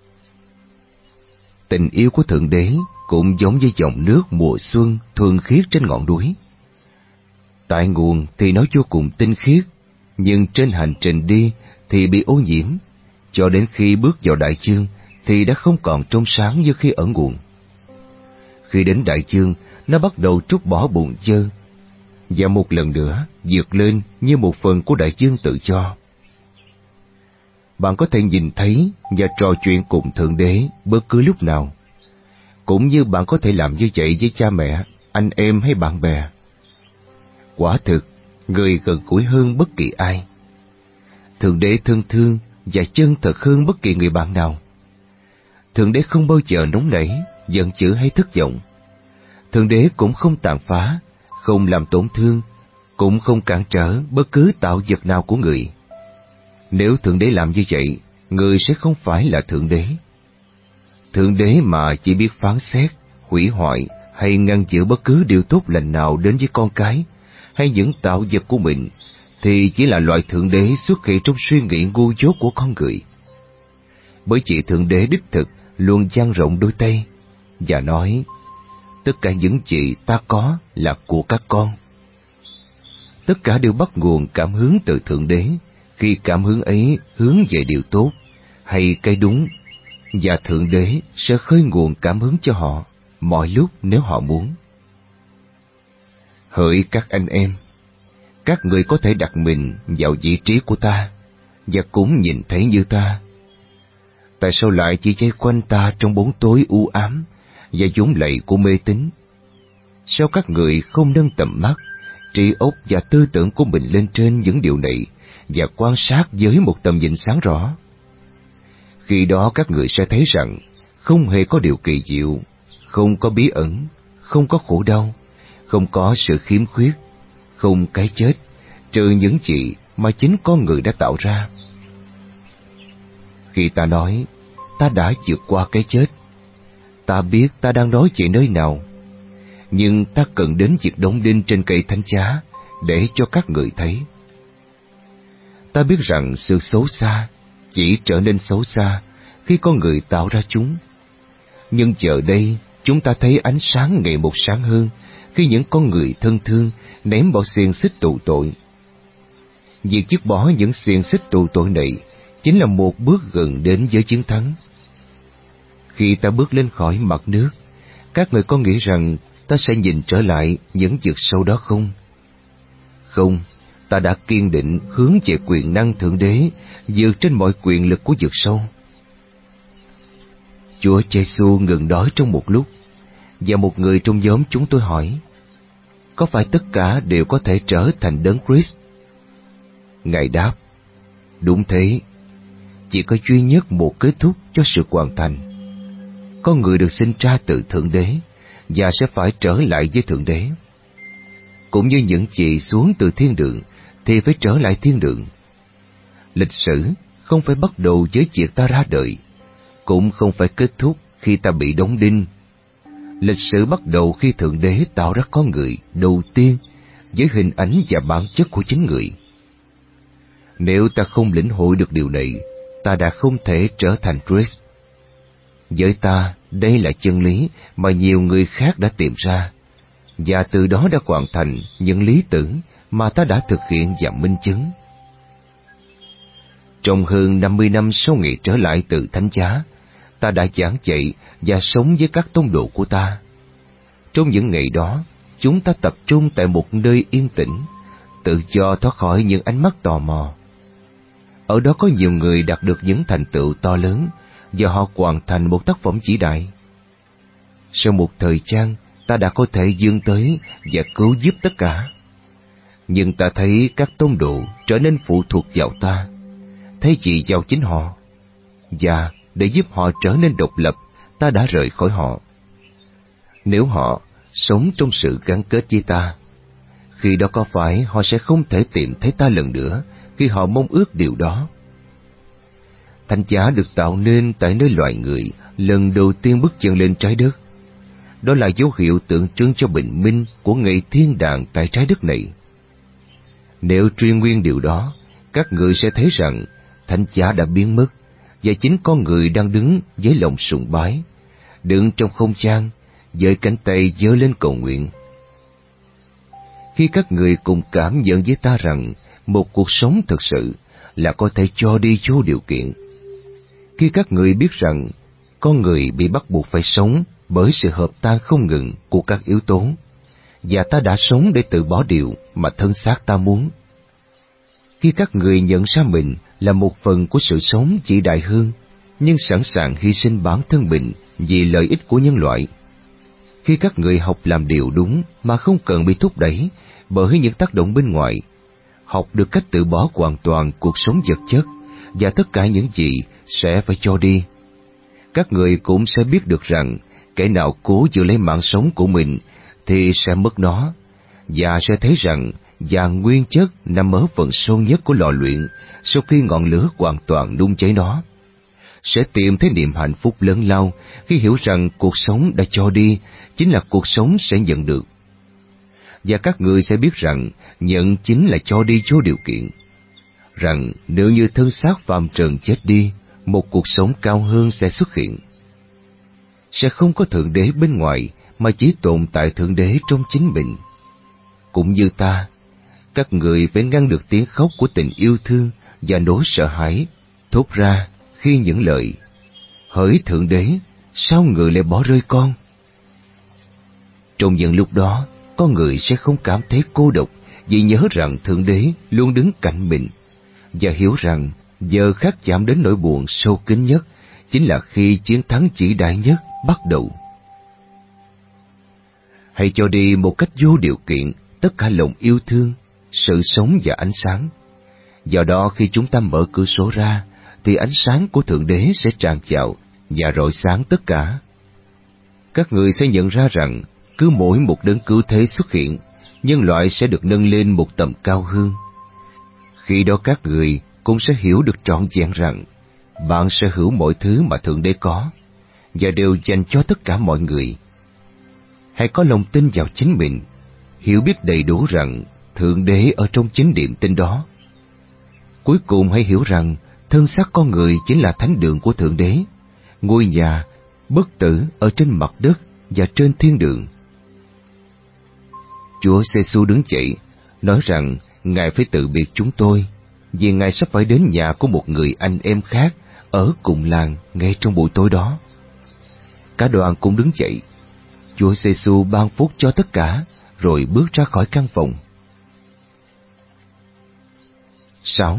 Tình yêu của Thượng Đế cũng giống như dòng nước mùa xuân thuần khiết trên ngọn núi. Tại nguồn thì nó vô cùng tinh khiết, nhưng trên hành trình đi thì bị ô nhiễm, cho đến khi bước vào đại dương thì đã không còn trong sáng như khi ở nguồn. Khi đến đại dương, nó bắt đầu trút bỏ bùn dơ, và một lần nữa vượt lên như một phần của đại dương tự do. Bạn có thể nhìn thấy và trò chuyện cùng Thượng Đế bất cứ lúc nào, cũng như bạn có thể làm như vậy với cha mẹ, anh em hay bạn bè. Quả thực, người gần gũi hơn bất kỳ ai. Thượng Đế thân thương và chân thật hơn bất kỳ người bạn nào. Thượng Đế không bao giờ nóng nảy, giận dữ hay thất vọng. Thượng Đế cũng không tàn phá, không làm tổn thương, cũng không cản trở bất cứ tạo vật nào của người. Nếu Thượng Đế làm như vậy, người sẽ không phải là Thượng Đế. Thượng Đế mà chỉ biết phán xét, hủy hoại hay ngăn giữ bất cứ điều tốt lành nào đến với con cái hay những tạo vật của mình, thì chỉ là loại Thượng Đế xuất hiện trong suy nghĩ ngu dốt của con người. Bởi chỉ Thượng Đế đích thực luôn dang rộng đôi tay và nói: tất cả những gì ta có là của các con. Tất cả đều bắt nguồn cảm hứng từ Thượng Đế, khi cảm hứng ấy hướng về điều tốt hay cái đúng, và Thượng Đế sẽ khơi nguồn cảm hứng cho họ mọi lúc nếu họ muốn. Hỡi các anh em, các người có thể đặt mình vào vị trí của ta và cũng nhìn thấy như ta. Tại sao lại chỉ vây quanh ta trong bóng tối u ám và vốn lầy của mê tín? Sao các người không nâng tầm mắt, trí óc và tư tưởng của mình lên trên những điều này và quan sát với một tầm nhìn sáng rõ? Khi đó các người sẽ thấy rằng không hề có điều kỳ diệu, không có bí ẩn, không có khổ đau, không có sự khiếm khuyết, không cái chết, trừ những gì mà chính con người đã tạo ra. Khi ta nói ta đã vượt qua cái chết, ta biết ta đang nói về nơi nào, nhưng ta cần đến việc đóng đinh trên cây thánh giá để cho các người thấy. Ta biết rằng sự xấu xa chỉ trở nên xấu xa khi con người tạo ra chúng, nhưng giờ đây chúng ta thấy ánh sáng ngày một sáng hơn khi những con người thân thương ném bỏ xiềng xích tù tội. Việc dứt bỏ những xiềng xích tù tội này chính là một bước gần đến với chiến thắng. Khi ta bước lên khỏi mặt nước, các người có nghĩ rằng ta sẽ nhìn trở lại những vực sâu đó không? Không, ta đã kiên định hướng về quyền năng Thượng Đế vượt trên mọi quyền lực của vực sâu. Chúa Giêsu ngừng đói trong một lúc, và một người trong nhóm chúng tôi hỏi: có phải tất cả đều có thể trở thành Đấng Christ? Ngài đáp: đúng thế, chỉ có duy nhất một kết thúc cho sự hoàn thành. Con người được sinh ra từ Thượng Đế và sẽ phải trở lại với Thượng Đế. Cũng như những gì xuống từ thiên đường thì phải trở lại thiên đường. Lịch sử không phải bắt đầu với việc ta ra đời, cũng không phải kết thúc khi ta bị đóng đinh. Lịch sử bắt đầu khi Thượng Đế tạo ra con người đầu tiên với hình ảnh và bản chất của chính người. Nếu ta không lĩnh hội được điều này, ta đã không thể trở thành Christ. Với ta, đây là chân lý mà nhiều người khác đã tìm ra, và từ đó đã hoàn thành những lý tưởng mà ta đã thực hiện và minh chứng. Trong hơn năm mươi năm sau ngày trở lại từ Thánh Giá, ta đã giảng dạy và sống với các tông đồ của ta. Trong những ngày đó, chúng ta tập trung tại một nơi yên tĩnh, tự do thoát khỏi những ánh mắt tò mò. Ở đó có nhiều người đạt được những thành tựu to lớn và họ hoàn thành một tác phẩm vĩ đại. Sau một thời gian, ta đã có thể vươn tới và cứu giúp tất cả. Nhưng ta thấy các tông đồ trở nên phụ thuộc vào ta, thay vì vào chính họ. Và để giúp họ trở nên độc lập, ta đã rời khỏi họ. Nếu họ sống trong sự gắn kết với ta, khi đó có phải họ sẽ không thể tìm thấy ta lần nữa khi họ mong ước điều đó? Thánh Giá được tạo nên tại nơi loài người lần đầu tiên bước chân lên trái đất. Đó là dấu hiệu tượng trưng cho bình minh của ngày thiên đàng tại trái đất này. Nếu truy nguyên điều đó, các người sẽ thấy rằng Thánh Giá đã biến mất, và chính con người đang đứng với lòng sùng bái, đứng trong không gian, với cánh tay giơ lên cầu nguyện. Khi các người cùng cảm nhận với ta rằng một cuộc sống thực sự là có thể cho đi vô điều kiện, khi các người biết rằng con người bị bắt buộc phải sống bởi sự hợp tan không ngừng của các yếu tố, và ta đã sống để từ bỏ điều mà thân xác ta muốn, khi các người nhận ra mình là một phần của sự sống vĩ đại hơn, nhưng sẵn sàng hy sinh bản thân mình vì lợi ích của nhân loại, khi các người học làm điều đúng mà không cần bị thúc đẩy bởi những tác động bên ngoài, học được cách từ bỏ hoàn toàn cuộc sống vật chất và tất cả những gì sẽ phải cho đi, các người cũng sẽ biết được rằng kẻ nào cố giữ lấy mạng sống của mình thì sẽ mất nó, và sẽ thấy rằng vàng nguyên chất nằm ở phần sâu nhất của lò luyện sau khi ngọn lửa hoàn toàn đun cháy nó. Sẽ tìm thấy niềm hạnh phúc lớn lao khi hiểu rằng cuộc sống đã cho đi chính là cuộc sống sẽ nhận được. Và các người sẽ biết rằng nhận chính là cho đi vô điều kiện, rằng nếu như thân xác phàm trần chết đi, một cuộc sống cao hơn sẽ xuất hiện. Sẽ không có Thượng Đế bên ngoài, mà chỉ tồn tại Thượng Đế trong chính mình. Cũng như ta, các người phải ngăn được tiếng khóc của tình yêu thương và nỗi sợ hãi thốt ra khi những lời hỡi Thượng Đế, sao người lại bỏ rơi con? Trong những lúc đó, con người sẽ không cảm thấy cô độc vì nhớ rằng Thượng Đế luôn đứng cạnh mình, và hiểu rằng giờ khắc chạm đến nỗi buồn sâu kín nhất chính là khi chiến thắng vĩ đại nhất bắt đầu. Hãy cho đi một cách vô điều kiện tất cả lòng yêu thương, sự sống và ánh sáng. Do đó khi chúng ta mở cửa sổ ra, thì ánh sáng của Thượng Đế sẽ tràn vào và rọi sáng tất cả. Các người sẽ nhận ra rằng cứ mỗi một đấng cứu thế xuất hiện, nhân loại sẽ được nâng lên một tầm cao hơn. Khi đó các người cũng sẽ hiểu được trọn vẹn rằng bạn sở hữu mọi thứ mà Thượng Đế có, và đều dành cho tất cả mọi người. Hãy có lòng tin vào chính mình, hiểu biết đầy đủ rằng Thượng Đế ở trong chính niềm tin đó. Cuối cùng hãy hiểu rằng thân xác con người chính là thánh đường của Thượng Đế, ngôi nhà bất tử ở trên mặt đất và trên thiên đường. Chúa Giêsu đứng dậy, nói rằng Ngài phải từ biệt chúng tôi, vì Ngài sắp phải đến nhà của một người anh em khác ở cùng làng ngay trong buổi tối đó. Cả đoàn cũng đứng dậy. Chúa Giêsu ban phúc cho tất cả, rồi bước ra khỏi căn phòng. Sáu.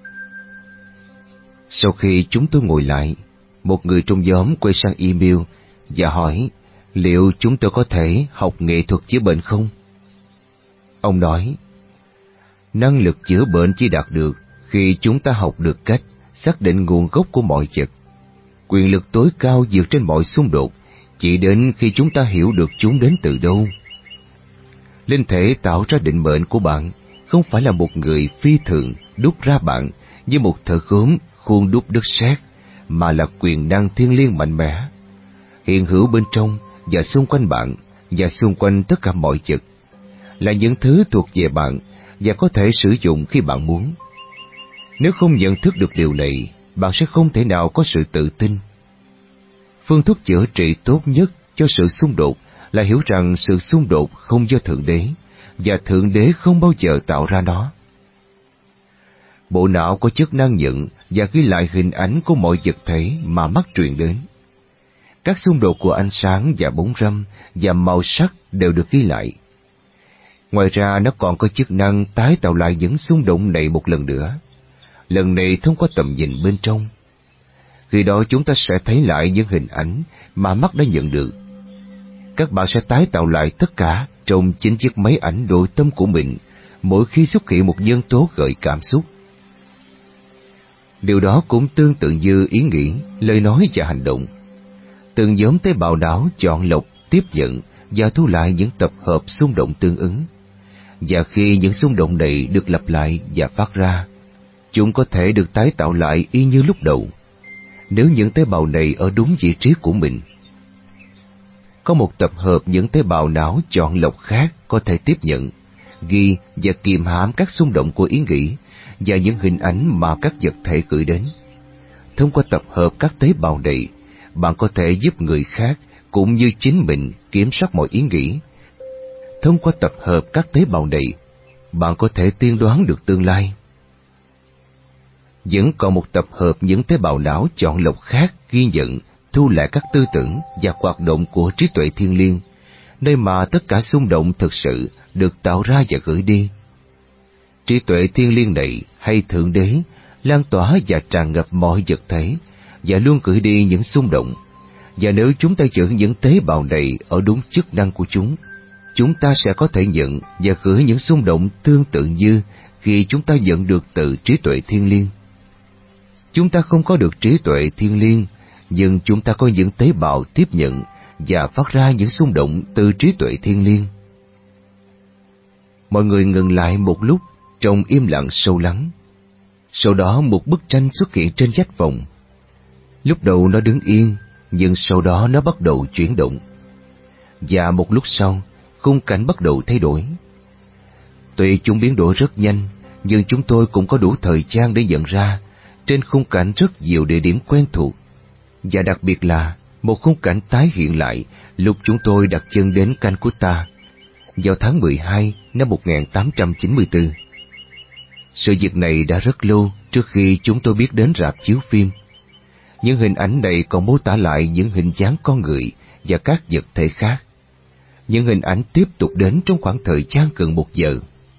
Sau khi chúng tôi ngồi lại, một người trong nhóm quay sang email và hỏi liệu chúng tôi có thể học nghệ thuật chữa bệnh không? Ông nói, năng lực chữa bệnh chỉ đạt được khi chúng ta học được cách xác định nguồn gốc của mọi vật. Quyền lực tối cao vượt trên mọi xung đột chỉ đến khi chúng ta hiểu được chúng đến từ đâu. Linh thể tạo ra định mệnh của bạn không phải là một người phi thường đúc ra bạn như một thợ gốm khuôn đúc đất sét, mà là quyền năng thiêng liêng mạnh mẽ, hiện hữu bên trong và xung quanh bạn và xung quanh tất cả mọi vật, là những thứ thuộc về bạn và có thể sử dụng khi bạn muốn. Nếu không nhận thức được điều này, bạn sẽ không thể nào có sự tự tin. Phương thuốc chữa trị tốt nhất cho sự xung đột là hiểu rằng sự xung đột không do Thượng Đế, và Thượng Đế không bao giờ tạo ra nó. Bộ não có chức năng nhận và ghi lại hình ảnh của mọi vật thể mà mắt truyền đến. Các xung đột của ánh sáng và bóng râm và màu sắc đều được ghi lại. Ngoài ra, nó còn có chức năng tái tạo lại những xung động này một lần nữa, lần này thông qua tầm nhìn bên trong. Khi đó chúng ta sẽ thấy lại những hình ảnh mà mắt đã nhận được. Các bạn sẽ tái tạo lại tất cả trong chính chiếc máy ảnh nội tâm của mình mỗi khi xuất hiện một nhân tố gợi cảm xúc. Điều đó cũng tương tự như ý nghĩ, lời nói và hành động. Từng nhóm tế bào não chọn lọc, tiếp nhận và thu lại những tập hợp xung động tương ứng. Và khi những xung động này được lặp lại và phát ra, chúng có thể được tái tạo lại y như lúc đầu, nếu những tế bào này ở đúng vị trí của mình. Có một tập hợp những tế bào não chọn lọc khác có thể tiếp nhận, ghi và kiềm hãm các xung động của ý nghĩ và những hình ảnh mà các vật thể gửi đến. Thông qua tập hợp các tế bào này, bạn có thể giúp người khác cũng như chính mình kiểm soát mọi ý nghĩ. Thông qua tập hợp các tế bào này, bạn có thể tiên đoán được tương lai. Vẫn còn một tập hợp những tế bào não chọn lọc khác ghi nhận, thu lại các tư tưởng và hoạt động của trí tuệ thiên liêng, nơi mà tất cả xung động thực sự được tạo ra và gửi đi. Trí tuệ thiên liêng này, hay Thượng Đế, lan tỏa và tràn ngập mọi vật thể và luôn gửi đi những xung động. Và nếu chúng ta giữ những tế bào này ở đúng chức năng của chúng, chúng ta sẽ có thể nhận và gửi những xung động tương tự như khi chúng ta nhận được từ trí tuệ thiên liêng. Chúng ta không có được trí tuệ thiên liêng, nhưng chúng ta có những tế bào tiếp nhận và phát ra những xung động từ trí tuệ thiên liêng. Mọi người ngừng lại một lúc trong im lặng sâu lắng. Sau đó một bức tranh xuất hiện trên vách phòng. Lúc đầu nó đứng yên, nhưng sau đó nó bắt đầu chuyển động. Và một lúc sau, khung cảnh bắt đầu thay đổi. Tuy chúng biến đổi rất nhanh, nhưng chúng tôi cũng có đủ thời gian để nhận ra trên khung cảnh rất nhiều địa điểm quen thuộc. Và đặc biệt là một khung cảnh tái hiện lại lúc chúng tôi đặt chân đến Calcutta vào tháng mười hai năm một nghìn tám trăm chín mươi tư. Sự việc này đã rất lâu trước khi chúng tôi biết đến rạp chiếu phim. Những hình ảnh này còn mô tả lại những hình dáng con người và các vật thể khác. Những hình ảnh tiếp tục đến trong khoảng thời gian gần một giờ.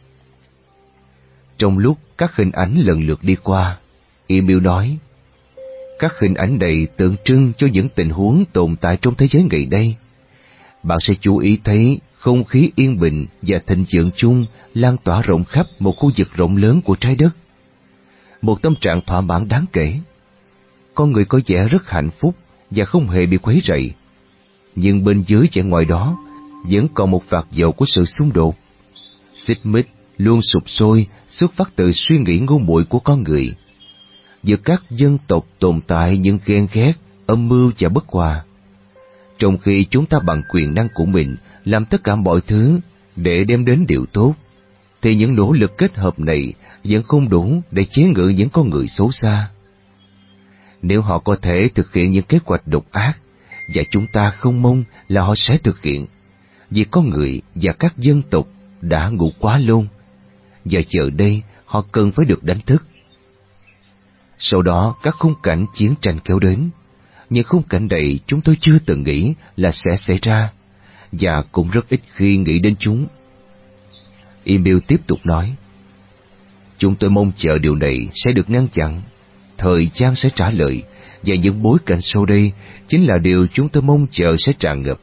Trong lúc các hình ảnh lần lượt đi qua, Emil nói, các hình ảnh này tượng trưng cho những tình huống tồn tại trong thế giới ngày đây. Bạn sẽ chú ý thấy không khí yên bình và thịnh vượng chung lan tỏa rộng khắp một khu vực rộng lớn của trái đất. Một tâm trạng thỏa mãn đáng kể. Con người có vẻ rất hạnh phúc và không hề bị quấy rầy. Nhưng bên dưới vẻ ngoài đó vẫn còn một vạt dầu của sự xung đột. Xích mích luôn sụp sôi xuất phát từ suy nghĩ ngu muội của con người. Giữa các dân tộc tồn tại những ghen ghét, âm mưu và bất hòa. Trong khi chúng ta bằng quyền năng của mình làm tất cả mọi thứ để đem đến điều tốt, thì những nỗ lực kết hợp này vẫn không đủ để chế ngự những con người xấu xa. Nếu họ có thể thực hiện những kế hoạch độc ác, và chúng ta không mong là họ sẽ thực hiện, vì con người và các dân tộc đã ngủ quá lâu, và giờ đây họ cần phải được đánh thức. Sau đó các khung cảnh chiến tranh kéo đến. Những khung cảnh này chúng tôi chưa từng nghĩ là sẽ xảy ra, và cũng rất ít khi nghĩ đến chúng. Emil tiếp tục nói, chúng tôi mong chờ điều này sẽ được ngăn chặn. Thời gian sẽ trả lời, và những bối cảnh sau đây chính là điều chúng tôi mong chờ sẽ tràn ngập.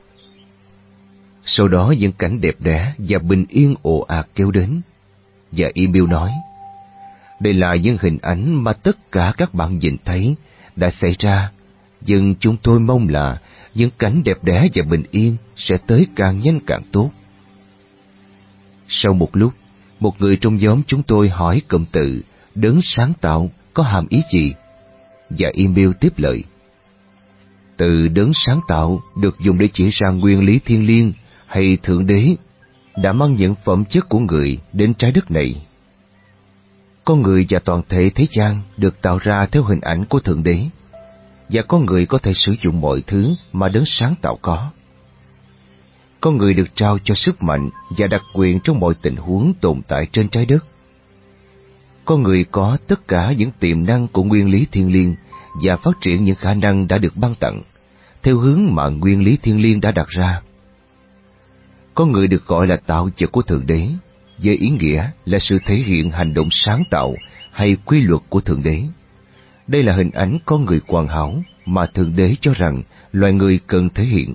Sau đó những cảnh đẹp đẽ và bình yên ồ ạt kéo đến. Và Emil nói, đây là những hình ảnh mà tất cả các bạn nhìn thấy đã xảy ra, nhưng chúng tôi mong là những cảnh đẹp đẽ và bình yên sẽ tới càng nhanh càng tốt. Sau một lúc, một người trong nhóm chúng tôi hỏi cụm từ đấng sáng tạo có hàm ý gì? Và email tiếp lời: từ đấng sáng tạo được dùng để chỉ ra nguyên lý thiên liêng hay Thượng Đế đã mang những phẩm chất của người đến trái đất này. Con người và toàn thể thế gian được tạo ra theo hình ảnh của Thượng Đế, và con người có thể sử dụng mọi thứ mà đấng sáng tạo có. Con người được trao cho sức mạnh và đặc quyền trong mọi tình huống tồn tại trên trái đất. Con người có tất cả những tiềm năng của nguyên lý thiên liêng và phát triển những khả năng đã được ban tặng theo hướng mà nguyên lý thiên liêng đã đặt ra. Con người được gọi là tạo vật của Thượng Đế, với ý nghĩa là sự thể hiện hành động sáng tạo hay quy luật của Thượng Đế. Đây là hình ảnh con người hoàn hảo mà Thượng Đế cho rằng loài người cần thể hiện.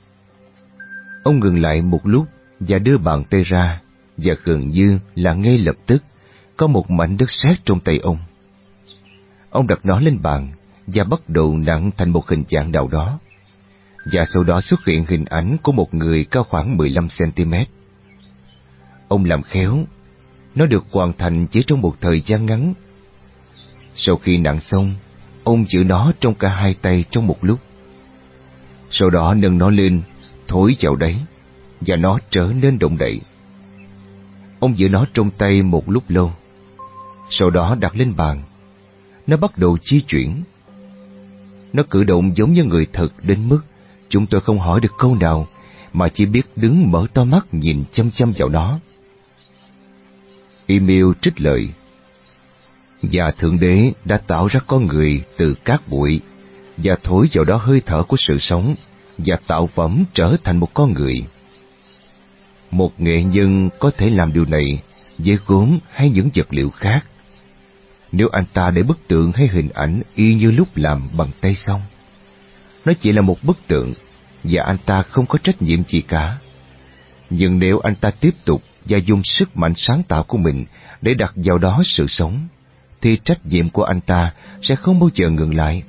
Ông ngừng lại một lúc và đưa bàn tay ra, và gần như là ngay lập tức có một mảnh đất sét trong tay ông. Ông đặt nó lên bàn và bắt đầu nặn thành một hình dạng nào đó, và sau đó xuất hiện hình ảnh của một người cao khoảng mười lăm xăng-ti-mét. Ông làm khéo, nó được hoàn thành chỉ trong một thời gian ngắn. Sau khi nặn xong, ông giữ nó trong cả hai tay trong một lúc. Sau đó nâng nó lên, thổi vào đấy, và nó trở nên động đậy. Ông giữ nó trong tay một lúc lâu, sau đó đặt lên bàn. Nó bắt đầu di chuyển. Nó cử động giống như người thật đến mức chúng tôi không hỏi được câu nào, mà chỉ biết đứng mở to mắt nhìn chăm chăm vào nó. Email trích lời: và Thượng Đế đã tạo ra con người từ cát bụi, và thổi vào đó hơi thở của sự sống, và tạo phẩm trở thành một con người. Một nghệ nhân có thể làm điều này với gốm hay những vật liệu khác. Nếu anh ta để bức tượng hay hình ảnh y như lúc làm bằng tay xong, nó chỉ là một bức tượng, và anh ta không có trách nhiệm gì cả. Nhưng nếu anh ta tiếp tục và dùng sức mạnh sáng tạo của mình để đặt vào đó sự sống, thì trách nhiệm của anh ta sẽ không bao giờ ngừng lại.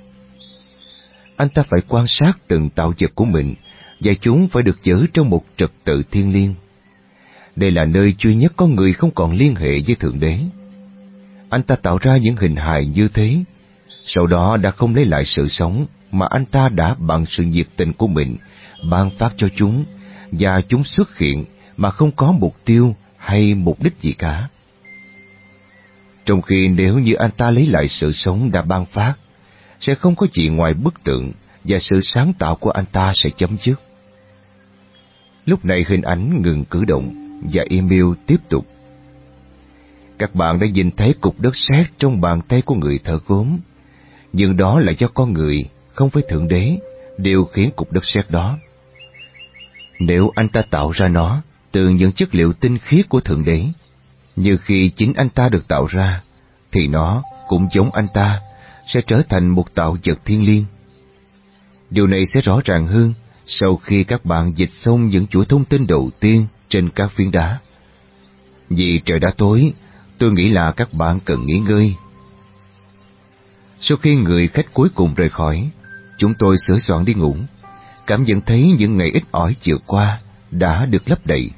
Anh ta phải quan sát từng tạo vật của mình, và chúng phải được giữ trong một trật tự thiêng liêng. Đây là nơi duy nhất con người không còn liên hệ với Thượng Đế. Anh ta tạo ra những hình hài như thế, sau đó đã không lấy lại sự sống mà anh ta đã bằng sự nhiệt tình của mình ban phát cho chúng, và chúng xuất hiện mà không có mục tiêu hay mục đích gì cả. Trong khi nếu như anh ta lấy lại sự sống đã ban phát, sẽ không có gì ngoài bức tượng, và sự sáng tạo của anh ta sẽ chấm dứt. Lúc này hình ảnh ngừng cử động, và email tiếp tục: các bạn đã nhìn thấy cục đất sét trong bàn tay của người thợ gốm, nhưng đó là do con người, không phải Thượng Đế, điều khiển cục đất sét đó. Nếu anh ta tạo ra nó từ những chất liệu tinh khiết của Thượng Đế, như khi chính anh ta được tạo ra, thì nó cũng giống anh ta, sẽ trở thành một tạo vật thiêng liêng. Điều này sẽ rõ ràng hơn sau khi các bạn dịch xong những chuỗi thông tin đầu tiên trên các phiến đá. Vì trời đã tối, tôi nghĩ là các bạn cần nghỉ ngơi. Sau khi người khách cuối cùng rời khỏi, chúng tôi sửa soạn đi ngủ, cảm nhận thấy những ngày ít ỏi vừa qua đã được lấp đầy.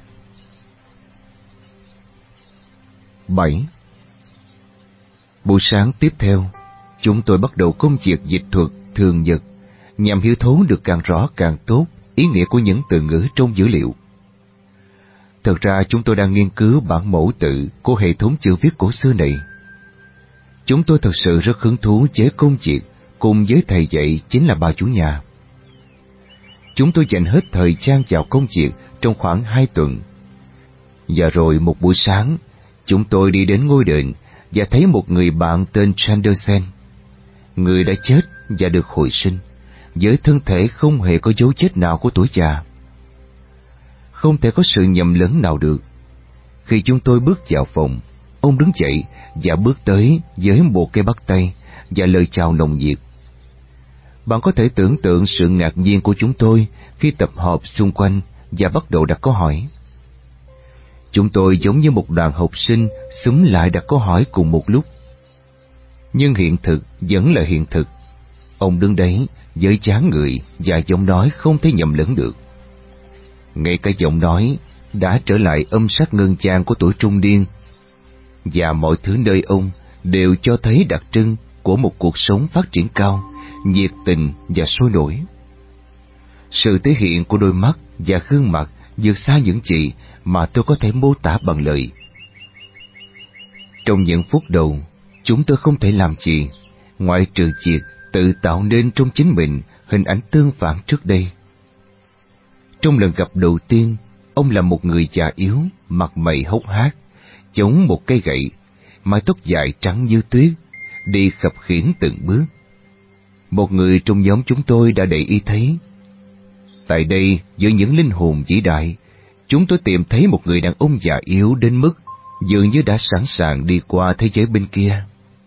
bảy. Buổi sáng tiếp theo, chúng tôi bắt đầu công việc dịch thuật thường nhật, nhằm hiểu thấu được càng rõ càng tốt ý nghĩa của những từ ngữ trong dữ liệu. Thật ra chúng tôi đang nghiên cứu bản mẫu tự của hệ thống chữ viết cổ xưa này. Chúng tôi thật sự rất hứng thú với công việc cùng với thầy dạy chính là bà chủ nhà. Chúng tôi dành hết thời gian vào công việc trong khoảng hai tuần. Và rồi một buổi sáng, chúng tôi đi đến ngôi đền và thấy một người bạn tên Chanderson. Người đã chết và được hồi sinh, với thân thể không hề có dấu vết nào của tuổi già. Không thể có sự nhầm lẫn nào được. Khi chúng tôi bước vào phòng, ông đứng dậy và bước tới với một cái bắt tay và lời chào nồng nhiệt. Bạn có thể tưởng tượng sự ngạc nhiên của chúng tôi khi tập hợp xung quanh và bắt đầu đặt câu hỏi. Chúng tôi giống như một đoàn học sinh xúm lại đặt câu hỏi cùng một lúc. Nhưng hiện thực vẫn là hiện thực. Ông đứng đấy với dáng người và giọng nói không thể nhầm lẫn được. Ngay cả giọng nói đã trở lại âm sắc ngân vang của tuổi trung niên, và mọi thứ nơi ông đều cho thấy đặc trưng của một cuộc sống phát triển cao, nhiệt tình và sôi nổi. Sự thể hiện của đôi mắt và gương mặt vượt xa những gì mà tôi có thể mô tả bằng lời. Trong những phút đầu, chúng tôi không thể làm gì, ngoại trừ việc tự tạo nên trong chính mình hình ảnh tương phản trước đây. Trong lần gặp đầu tiên, ông là một người già yếu, mặt mày hốc hác, chống một cây gậy, mái tóc dài trắng như tuyết, đi khập khiễng từng bước. Một người trong nhóm chúng tôi đã để ý thấy. Tại đây, giữa những linh hồn vĩ đại, chúng tôi tìm thấy một người đàn ông già yếu đến mức dường như đã sẵn sàng đi qua thế giới bên kia.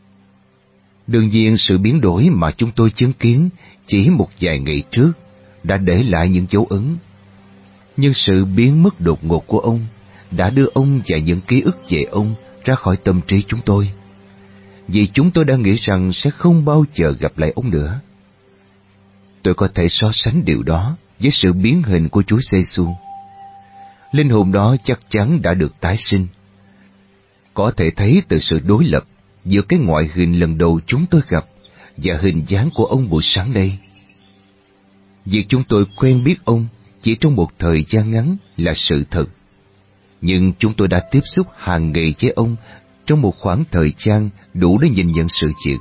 Đương nhiên, sự biến đổi mà chúng tôi chứng kiến chỉ một vài ngày trước đã để lại những dấu ấn. Nhưng sự biến mất đột ngột của ông đã đưa ông và những ký ức về ông ra khỏi tâm trí chúng tôi, vì chúng tôi đã nghĩ rằng sẽ không bao giờ gặp lại ông nữa. Tôi có thể so sánh điều đó với sự biến hình của Chúa Giêsu. Linh hồn đó chắc chắn đã được tái sinh. Có thể thấy từ sự đối lập giữa cái ngoại hình lần đầu chúng tôi gặp và hình dáng của ông buổi sáng đây. Việc chúng tôi quen biết ông chỉ trong một thời gian ngắn là sự thật, nhưng chúng tôi đã tiếp xúc hàng ngày với ông trong một khoảng thời gian đủ để nhìn nhận sự việc.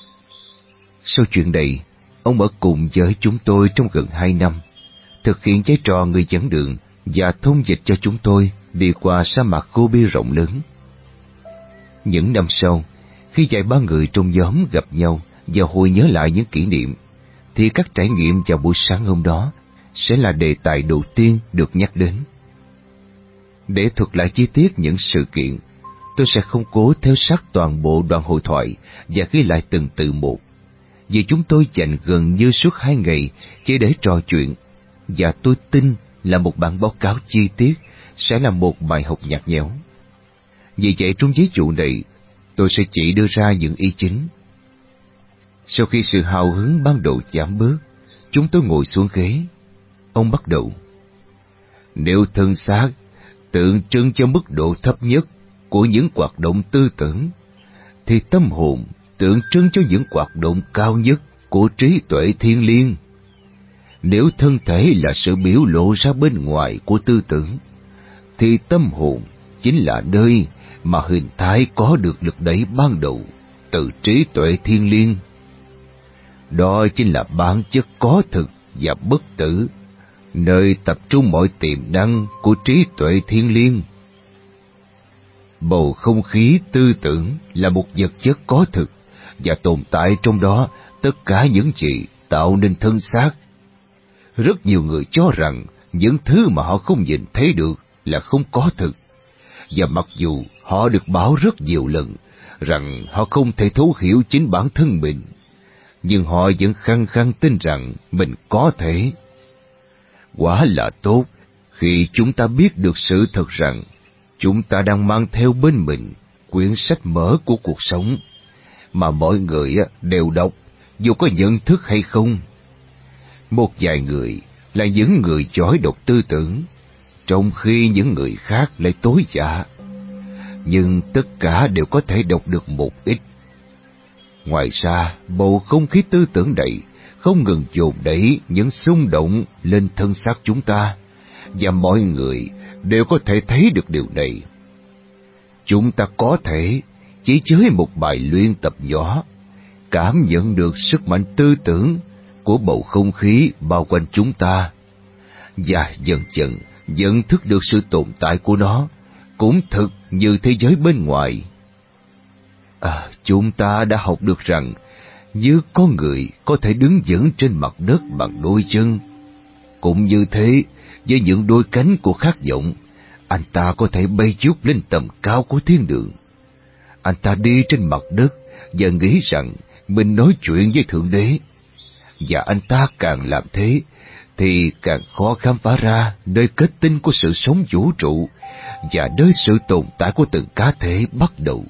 Sau chuyện này, ông ở cùng với chúng tôi trong gần hai năm, thực hiện vai trò người dẫn đường và thông dịch cho chúng tôi đi qua sa mạc Gobi rộng lớn. Những năm sau, khi vài ba người trong nhóm gặp nhau và hồi nhớ lại những kỷ niệm, thì các trải nghiệm vào buổi sáng hôm đó sẽ là đề tài đầu tiên được nhắc đến. Để thuật lại chi tiết những sự kiện, tôi sẽ không cố theo sát toàn bộ đoạn hội thoại và ghi lại từng từ một, vì chúng tôi dành gần như suốt hai ngày chỉ để trò chuyện, và tôi tin là một bản báo cáo chi tiết sẽ là một bài học nhạt nhẽo. Vì vậy trong ví dụ này, tôi sẽ chỉ đưa ra những ý chính. Sau khi sự hào hứng ban đầu giảm bớt, chúng tôi ngồi xuống ghế. Ông bắt đầu. Nếu thân xác tượng trưng cho mức độ thấp nhất của những hoạt động tư tưởng, thì tâm hồn tượng trưng cho những hoạt động cao nhất của trí tuệ thiêng liêng. Nếu thân thể là sự biểu lộ ra bên ngoài của tư tưởng, thì tâm hồn chính là nơi mà hình thái có được lực đẩy ban đầu từ trí tuệ thiêng liêng. Đó chính là bản chất có thực và bất tử, nơi tập trung mọi tiềm năng của trí tuệ thiêng liêng. Bầu không khí tư tưởng là một vật chất có thực và tồn tại trong đó tất cả những gì tạo nên thân xác. Rất nhiều người cho rằng những thứ mà họ không nhìn thấy được là không có thực, và mặc dù họ được bảo rất nhiều lần rằng họ không thể thấu hiểu chính bản thân mình, nhưng họ vẫn khăng khăng tin rằng mình có thể. Quả là tốt khi chúng ta biết được sự thật rằng chúng ta đang mang theo bên mình quyển sách mở của cuộc sống, mà mọi người đều đọc dù có nhận thức hay không. Một vài người là những người giỏi đọc tư tưởng, trong khi những người khác lại tối dạ. Nhưng tất cả đều có thể đọc được một ít. Ngoài ra, bầu không khí tư tưởng này không ngừng dồn đẩy những xung động lên thân xác chúng ta, và mọi người đều có thể thấy được điều này. Chúng ta có thể chỉ với một bài luyện tập nhỏ cảm nhận được sức mạnh tư tưởng của bầu không khí bao quanh chúng ta, và dần dần nhận thức được sự tồn tại của nó cũng thực như thế giới bên ngoài. À, chúng ta đã học được rằng như con người có thể đứng vững trên mặt đất bằng đôi chân, cũng như thế với những đôi cánh của khát vọng, anh ta có thể bay vút lên tầm cao của thiên đường. Anh ta đi trên mặt đất và nghĩ rằng mình nói chuyện với Thượng Đế, và anh ta càng làm thế thì càng khó khám phá ra nơi kết tinh của sự sống vũ trụ và nơi sự tồn tại của từng cá thể bắt đầu.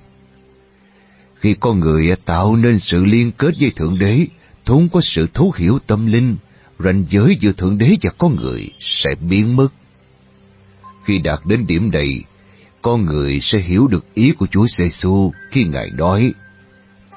Khi con người tạo nên sự liên kết với Thượng Đế thông qua sự thấu hiểu tâm linh, ranh giới giữa Thượng Đế và con người sẽ biến mất. Khi đạt đến điểm này, con người sẽ hiểu được ý của Chúa Giêsu khi Ngài nói: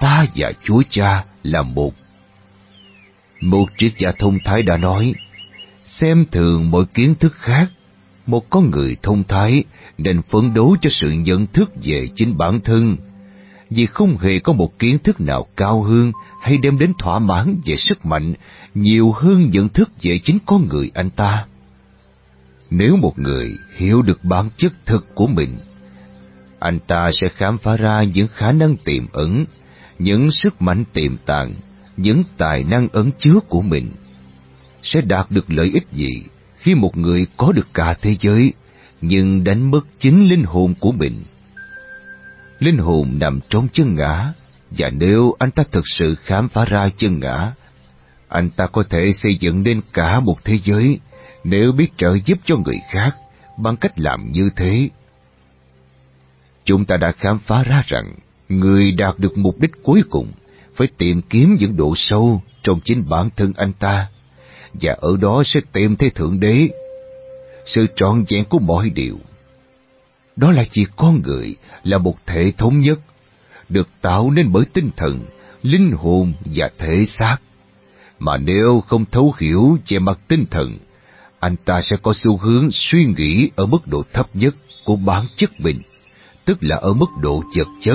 ta và Chúa Cha là một. Một triết gia thông thái đã nói, xem thường mọi kiến thức khác. Một con người thông thái nên phấn đấu cho sự nhận thức về chính bản thân, vì không hề có một kiến thức nào cao hơn hay đem đến thỏa mãn về sức mạnh nhiều hơn nhận thức về chính con người anh ta. Nếu một người hiểu được bản chất thực của mình, anh ta sẽ khám phá ra những khả năng tiềm ẩn, những sức mạnh tiềm tàng, những tài năng ẩn chứa của mình. Sẽ đạt được lợi ích gì khi một người có được cả thế giới, nhưng đánh mất chính linh hồn của mình? Linh hồn nằm trong chân ngã, và nếu anh ta thực sự khám phá ra chân ngã, anh ta có thể xây dựng nên cả một thế giới nếu biết trợ giúp cho người khác bằng cách làm như thế. Chúng ta đã khám phá ra rằng người đạt được mục đích cuối cùng phải tìm kiếm những độ sâu trong chính bản thân anh ta, và ở đó sẽ tìm thấy Thượng Đế, sự trọn vẹn của mọi điều. Đó là chỉ con người là một thể thống nhất, được tạo nên bởi tinh thần, linh hồn và thể xác. Mà nếu không thấu hiểu về mặt tinh thần, anh ta sẽ có xu hướng suy nghĩ ở mức độ thấp nhất của bản chất mình, tức là ở mức độ vật chất.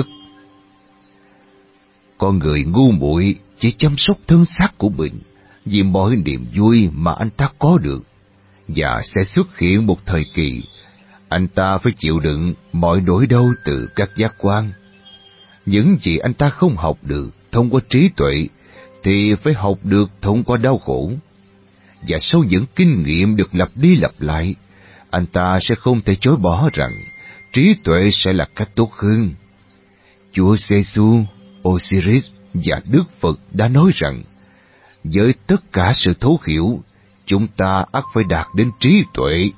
Con người ngu muội chỉ chăm sóc thân xác của mình vì mọi niềm vui mà anh ta có được, và sẽ xuất hiện một thời kỳ anh ta phải chịu đựng mọi nỗi đau từ các giác quan. Những gì anh ta không học được thông qua trí tuệ thì phải học được thông qua đau khổ. Và sau những kinh nghiệm được lặp đi lặp lại, anh ta sẽ không thể chối bỏ rằng trí tuệ sẽ là cách tốt hơn. Chúa Giêsu, Osiris và Đức Phật đã nói rằng, với tất cả sự thấu hiểu, chúng ta ắt phải đạt đến trí tuệ.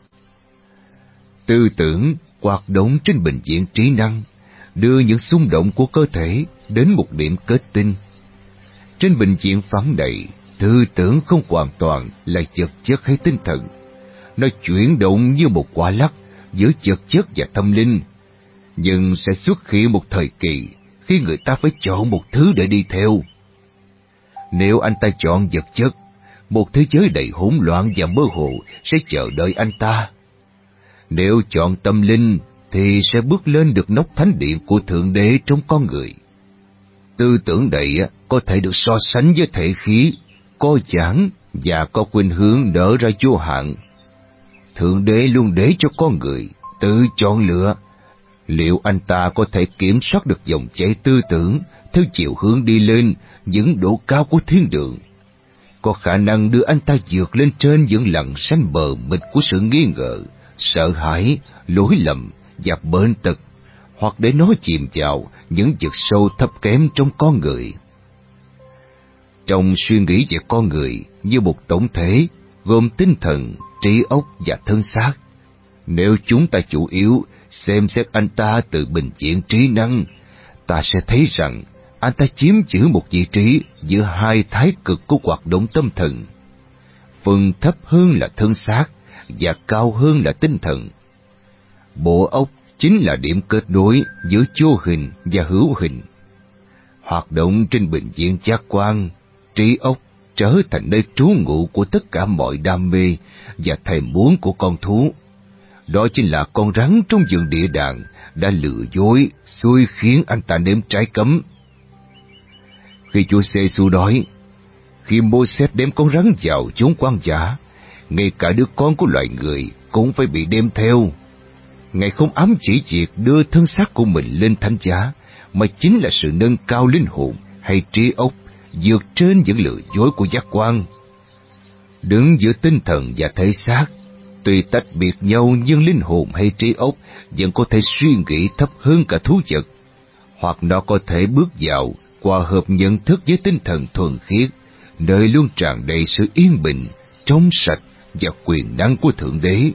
Tư tưởng hoạt động trên bình diện trí năng, đưa những xung động của cơ thể đến một điểm kết tinh. Trên bình diện phẳng này, tư tưởng không hoàn toàn là vật chất hay tinh thần. Nó chuyển động như một quả lắc giữa vật chất và tâm linh. Nhưng sẽ xuất hiện một thời kỳ khi người ta phải chọn một thứ để đi theo. Nếu anh ta chọn vật chất, một thế giới đầy hỗn loạn và mơ hồ sẽ chờ đợi anh ta. Nếu chọn tâm linh, thì sẽ bước lên được nóc thánh điện của Thượng Đế trong con người. Tư tưởng này có thể được so sánh với thể khí, có giãn và có khuynh hướng nở ra vô hạn. Thượng Đế luôn để cho con người tự chọn lựa liệu anh ta có thể kiểm soát được dòng chảy tư tưởng theo chiều hướng đi lên những độ cao của thiên đường, có khả năng đưa anh ta vượt lên trên những lằn xanh bờ mịt của sự nghi ngờ, sợ hãi, lỗi lầm và bệnh tật, hoặc để nó chìm vào những vực sâu thấp kém trong con người. Trong suy nghĩ về con người như một tổng thể gồm tinh thần, trí óc và thân xác, nếu chúng ta chủ yếu xem xét anh ta từ bình diện trí năng, ta sẽ thấy rằng anh ta chiếm giữ một vị trí giữa hai thái cực của hoạt động tâm thần. Phần thấp hơn là thân xác và cao hơn là tinh thần. Bộ óc chính là điểm kết nối giữa vô hình và hữu hình. Hoạt động trên bình diện giác quan, trí óc trở thành nơi trú ngụ của tất cả mọi đam mê và thèm muốn của con thú. Đó chính là con rắn trong vườn địa đàng đã lừa dối, xui khiến anh ta nếm trái cấm. Khi Chúa Giêsu nói, khi Mô-sét đem con rắn vào chốn hoang dã, ngay cả đứa con của loài người cũng phải bị đem theo. Ngài không ám chỉ việc đưa thân xác của mình lên thánh giá, mà chính là sự nâng cao linh hồn hay trí óc vượt trên những lừa dối của giác quan. Đứng giữa tinh thần và thể xác, tuy tách biệt nhau nhưng linh hồn hay trí óc vẫn có thể suy nghĩ thấp hơn cả thú vật, hoặc nó có thể bước vào hòa hợp nhận thức với tinh thần thuần khiết, nơi luôn tràn đầy sự yên bình, trong sạch và quyền năng của Thượng Đế.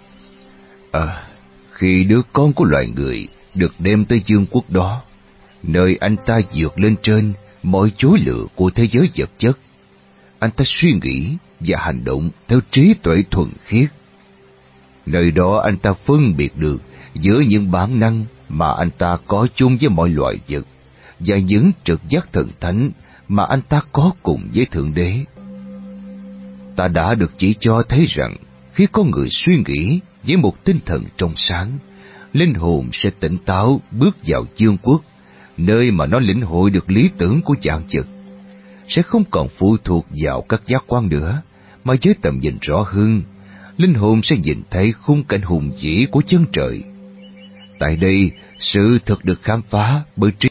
À, khi đứa con của loài người được đem tới vương quốc đó, nơi anh ta vượt lên trên mọi chối lựa của thế giới vật chất, anh ta suy nghĩ và hành động theo trí tuệ thuần khiết. Nơi đó anh ta phân biệt được giữa những bản năng mà anh ta có chung với mọi loài vật và những trực giác thần thánh mà anh ta có cùng với Thượng Đế. Ta đã được chỉ cho thấy rằng khi có người suy nghĩ với một tinh thần trong sáng, linh hồn sẽ tỉnh táo bước vào dương quốc, nơi mà nó lĩnh hội được lý tưởng của vạn vật, sẽ không còn phụ thuộc vào các giác quan nữa, mà với tầm nhìn rõ hơn, linh hồn sẽ nhìn thấy khung cảnh hùng vĩ của chân trời. Tại đây, sự thật được khám phá bởi trí